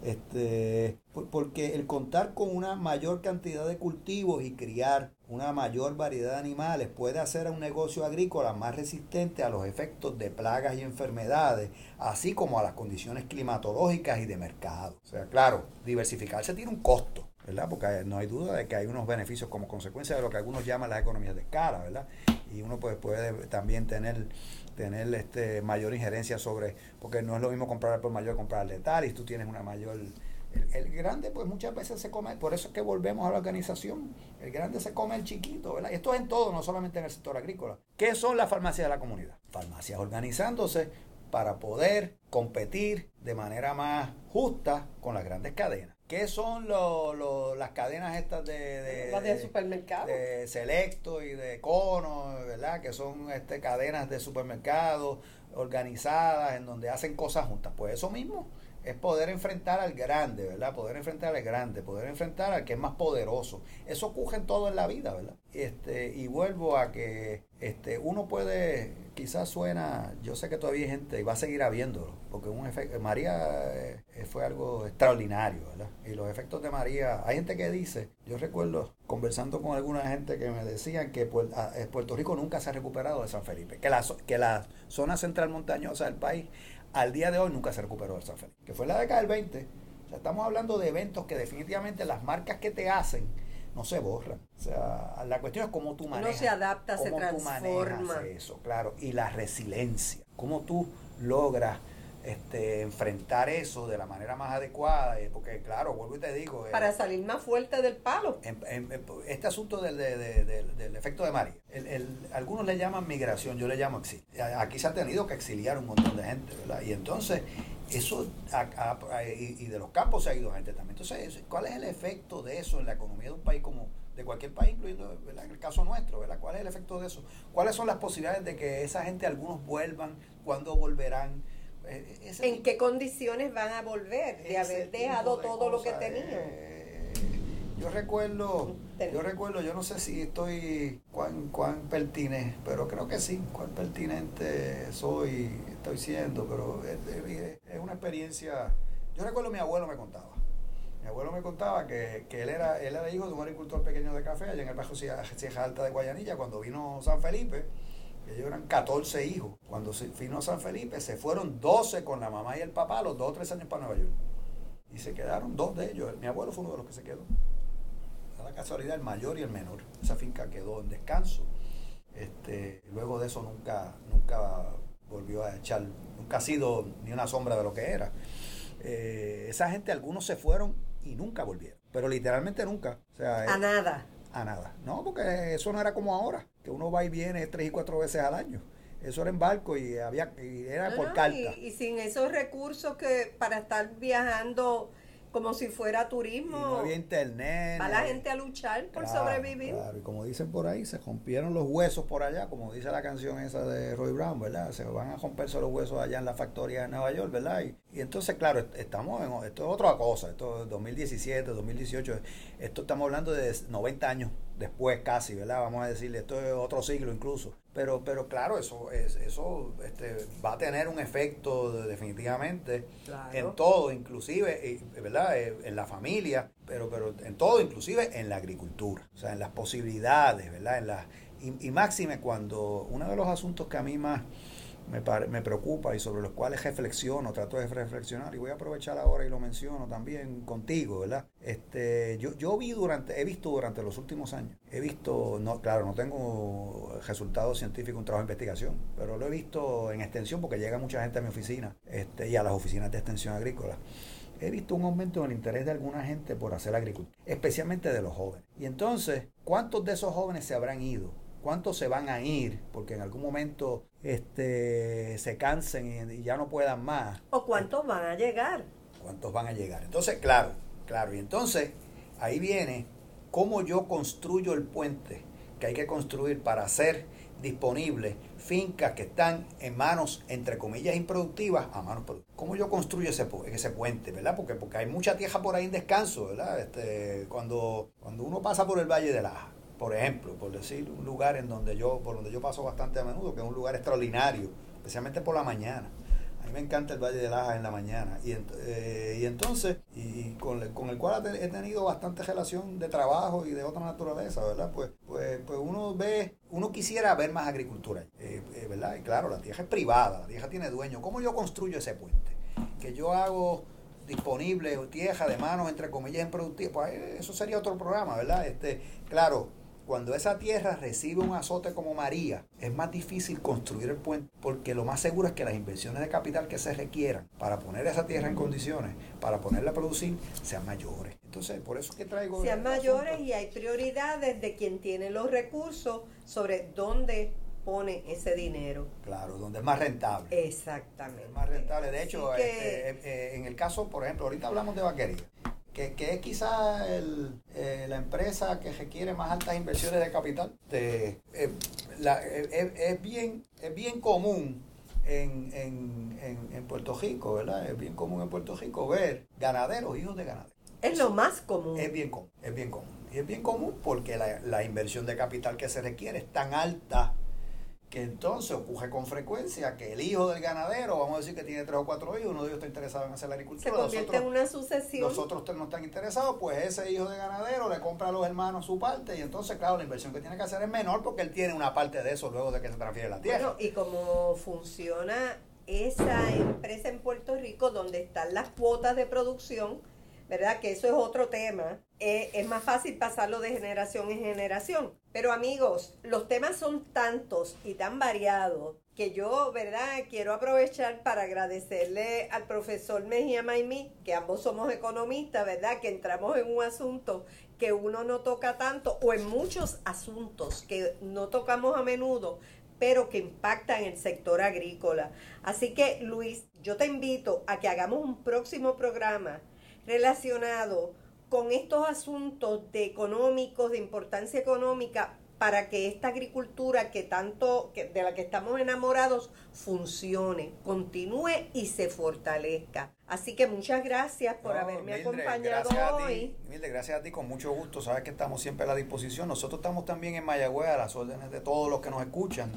este, porque el contar con una mayor cantidad de cultivos y criar una mayor variedad de animales puede hacer a un negocio agrícola más resistente a los efectos de plagas y enfermedades, así como a las condiciones climatológicas y de mercado. O sea, claro, diversificarse tiene un costo, ¿verdad? Porque no hay duda de que hay unos beneficios como consecuencia de lo que algunos llaman las economías de escala, ¿verdad? Y uno pues puede también tener tener este mayor injerencia sobre, porque no es lo mismo comprar por mayor que comprar de tal, y tú tienes una mayor... El, el grande pues muchas veces se come, por eso es que volvemos a la organización, el grande se come el chiquito, ¿verdad? Y esto es en todo, no solamente en el sector agrícola. ¿Qué son las farmacias de la comunidad? Farmacias organizándose para poder competir de manera más justa con las grandes cadenas. ¿Qué son lo, lo, las cadenas estas de, de, las de, de supermercados? De Selecto y de Cono, ¿verdad? Que son este, cadenas de supermercados organizadas en donde hacen cosas juntas. Pues eso mismo es poder enfrentar al grande, ¿verdad? Poder enfrentar al grande, poder enfrentar al que es más poderoso. Eso ocurre en todo en la vida, ¿verdad? Este, y vuelvo a que este, uno puede, quizás suena, yo sé que todavía hay gente y va a seguir habiéndolo, porque un efecto, María eh, fue algo extraordinario, ¿verdad? Y los efectos de María, hay gente que dice, yo recuerdo conversando con alguna gente que me decían que Puerto Rico nunca se ha recuperado de San Felipe, que la, que la zona central montañosa del país al día de hoy nunca se recuperó de San Felipe, que fue en la década del veinte. O sea, estamos hablando de eventos que definitivamente las marcas que te hacen no se borran. O sea, la cuestión es cómo tú manejas. Uno se adapta, se transforma. Eso, claro. Y la resiliencia. Cómo tú logras este, enfrentar eso de la manera más adecuada, porque claro, vuelvo y te digo... Para eh, salir más fuerte del palo. En, en, en, este asunto del, de, de, de, del efecto de María, el, el, algunos le llaman migración, yo le llamo exilio. Aquí se ha tenido que exiliar un montón de gente, ¿verdad? Y entonces, eso, a, a, a, y, y de los campos se ha ido gente también. Entonces, ¿cuál es el efecto de eso en la economía de un país como... de cualquier país, incluyendo, ¿verdad?, en el caso nuestro, ¿verdad? ¿Cuál es el efecto de eso? ¿Cuáles son las posibilidades de que esa gente, algunos vuelvan? ¿Cuándo volverán? Eh, ese ¿En tipo, qué condiciones van a volver de haber dejado de todo lo que tenían? Eh, yo recuerdo, yo recuerdo, yo no sé si estoy cuán, cuán pertinente, pero creo que sí, cuán pertinente soy, estoy siendo, pero es, es, es una experiencia. Yo recuerdo mi abuelo me contaba. Mi abuelo me contaba que, que él era él era hijo de un agricultor pequeño de café allá en el Bajo Ceja Alta de Guayanilla. Cuando vino San Felipe, ellos eran catorce hijos. Cuando se vino San Felipe, se fueron doce con la mamá y el papá, los dos o tres años para Nueva York. Y se quedaron dos de ellos. Mi abuelo fue uno de los que se quedó. A la casualidad, el mayor y el menor. Esa finca quedó en descanso. Este, luego de eso nunca, nunca volvió a echar, nunca ha sido ni una sombra de lo que era. Eh, esa gente, algunos se fueron y nunca volvieron, pero literalmente nunca. O sea, a eh, nada. A nada. No, porque eso no era como ahora, que uno va y viene tres y cuatro veces al año. Eso era en barco y había y era no, por no, carta. Y, y sin esos recursos que para estar viajando como si fuera turismo. Y no había internet. Va la gente a luchar por claro, sobrevivir. Claro, y como dicen por ahí, se rompieron los huesos por allá, como dice la canción esa de Roy Brown, ¿verdad? Se van a romperse los huesos allá en la factoría de Nueva York, ¿verdad? Y, y entonces, claro, estamos en, esto es otra cosa, esto es dos mil diecisiete, dos mil dieciocho, esto estamos hablando de noventa años después casi, ¿verdad? Vamos a decirle, esto es otro siglo incluso. Pero, pero claro, eso, es, eso este, va a tener un efecto de, definitivamente claro. En todo, inclusive, ¿verdad? En la familia, pero, pero en todo, inclusive en la agricultura, o sea, en las posibilidades, ¿verdad? En la, y, y máxime cuando uno de los asuntos que a mí más me, me preocupa y sobre los cuales reflexiono, trato de reflexionar, y voy a aprovechar ahora y lo menciono también contigo, ¿verdad? Este, yo, yo vi durante, he visto durante los últimos años, he visto, no, claro, no tengo resultados científicos, un trabajo de investigación, pero lo he visto en extensión porque llega mucha gente a mi oficina, este, y a las oficinas de extensión agrícola. He visto un aumento en el interés de alguna gente por hacer agricultura, especialmente de los jóvenes. Y entonces, ¿cuántos de esos jóvenes se habrán ido? ¿Cuántos se van a ir? Porque en algún momento este, se cansen y, y ya no puedan más. ¿O cuántos van a llegar? ¿Cuántos van a llegar? Entonces, claro, claro. Y entonces, ahí viene cómo yo construyo el puente que hay que construir para hacer disponibles fincas que están en manos, entre comillas, improductivas, a manos productivas. ¿Cómo yo construyo ese, ese puente, verdad? Porque, porque hay mucha tierra por ahí en descanso, ¿verdad? Este, cuando, cuando uno pasa por el Valle de Laja, por ejemplo, por decir un lugar en donde yo, por donde yo paso bastante a menudo, que es un lugar extraordinario, especialmente por la mañana. A mí me encanta el Valle de Laja en la mañana. Y, eh, y entonces, y con, con el cual he tenido bastante relación de trabajo y de otra naturaleza, ¿verdad? Pues, pues, pues uno ve, uno quisiera ver más agricultura, eh, eh, ¿verdad? Y claro, la tierra es privada, la tierra tiene dueño. ¿Cómo yo construyo ese puente? Que yo hago disponible tierra de manos, entre comillas, improductivas. Pues eso sería otro programa, ¿verdad? Este, claro. Cuando esa tierra recibe un azote como María, es más difícil construir el puente, porque lo más seguro es que las inversiones de capital que se requieran para poner esa tierra en condiciones, para ponerla a producir, sean mayores. Entonces, por eso es que traigo... Sean mayores asunto. Y hay prioridades de quien tiene los recursos sobre dónde pone ese dinero. Claro, donde es más rentable. Exactamente. Es más rentable. De hecho, que, este, eh, eh, en el caso, por ejemplo, ahorita hablamos de vaquería. Que, que es quizás eh, la empresa que requiere más altas inversiones de capital. De, eh, la, eh, es, bien, es bien común en, en, en, en Puerto Rico, ¿verdad? Es bien común en Puerto Rico ver ganaderos, hijos de ganaderos. Es lo más común. Es bien común, es bien común. Y es bien común porque la, la inversión de capital que se requiere es tan alta que entonces ocurre con frecuencia que el hijo del ganadero, vamos a decir que tiene tres o cuatro hijos, uno de ellos está interesado en hacer la agricultura. Se convierte otros, en una sucesión. Los otros no están interesados, pues ese hijo de ganadero le compra a los hermanos su parte y entonces, claro, la inversión que tiene que hacer es menor porque él tiene una parte de eso luego de que se transfiere la tierra. Bueno, y cómo funciona esa empresa en Puerto Rico donde están las cuotas de producción, ¿verdad? Que eso es otro tema. Eh, es más fácil pasarlo de generación en generación. Pero amigos, los temas son tantos y tan variados que yo, ¿verdad? Quiero aprovechar para agradecerle al profesor Mejía Maimí, que ambos somos economistas, ¿verdad? Que entramos en un asunto que uno no toca tanto, o en muchos asuntos que no tocamos a menudo, pero que impactan el sector agrícola. Así que, Luis, yo te invito a que hagamos un próximo programa relacionado con estos asuntos de económicos, de importancia económica, para que esta agricultura que tanto, que, de la que estamos enamorados, funcione, continúe y se fortalezca. Así que muchas gracias por no, haberme Mildred, acompañado gracias hoy. A ti, Mildred, gracias a ti, con mucho gusto. Sabes que estamos siempre a la disposición. Nosotros estamos también en Mayagüez a las órdenes de todos los que nos escuchan.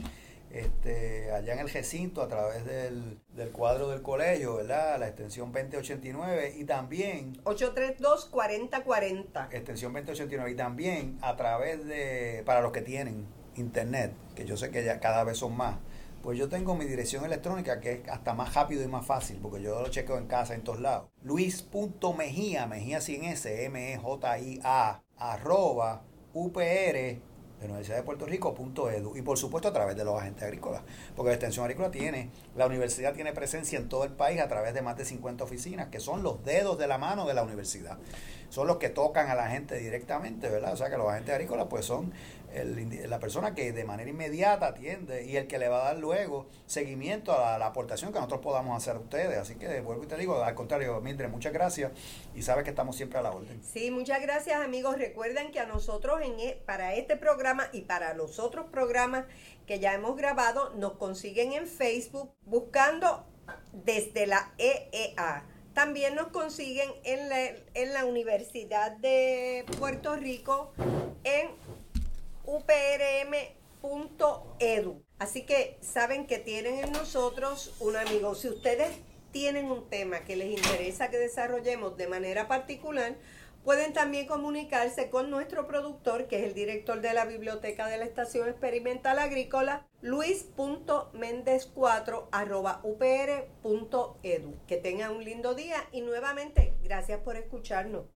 Este, allá en el recinto a través del, del cuadro del colegio, ¿verdad? La extensión veinte ochenta y nueve y también ocho tres dos, cuatro cero cuatro cero. Extensión veinte ochenta y nueve y también a través de, para los que tienen internet, que yo sé que ya cada vez son más, pues yo tengo mi dirección electrónica que es hasta más rápido y más fácil, porque yo lo chequeo en casa en todos lados. Luis.mejía, Mejía sin S, M E J I A, arroba U P R de la Universidad de Puerto Rico punto edu, y por supuesto a través de los agentes agrícolas, porque la extensión agrícola tiene, la universidad tiene presencia en todo el país a través de más de cincuenta oficinas, que son los dedos de la mano de la universidad, son los que tocan a la gente directamente, ¿verdad? O sea que los agentes agrícolas pues son el, la persona que de manera inmediata atiende y el que le va a dar luego seguimiento a la, la aportación que nosotros podamos hacer a ustedes. Así que vuelvo y te digo, al contrario, Mildred, muchas gracias y sabes que estamos siempre a la orden. Sí, muchas gracias amigos. Recuerden que a nosotros en e, para este programa y para los otros programas que ya hemos grabado nos consiguen en Facebook buscando desde la E E A. También nos consiguen en la, en la Universidad de Puerto Rico en U P R M punto edu. Así que saben que tienen en nosotros un amigo. Si ustedes tienen un tema que les interesa que desarrollemos de manera particular, pueden también comunicarse con nuestro productor, que es el director de la Biblioteca de la Estación Experimental Agrícola, luis punto méndez cuatro arroba u p r punto edu. Que tengan un lindo día y nuevamente, gracias por escucharnos.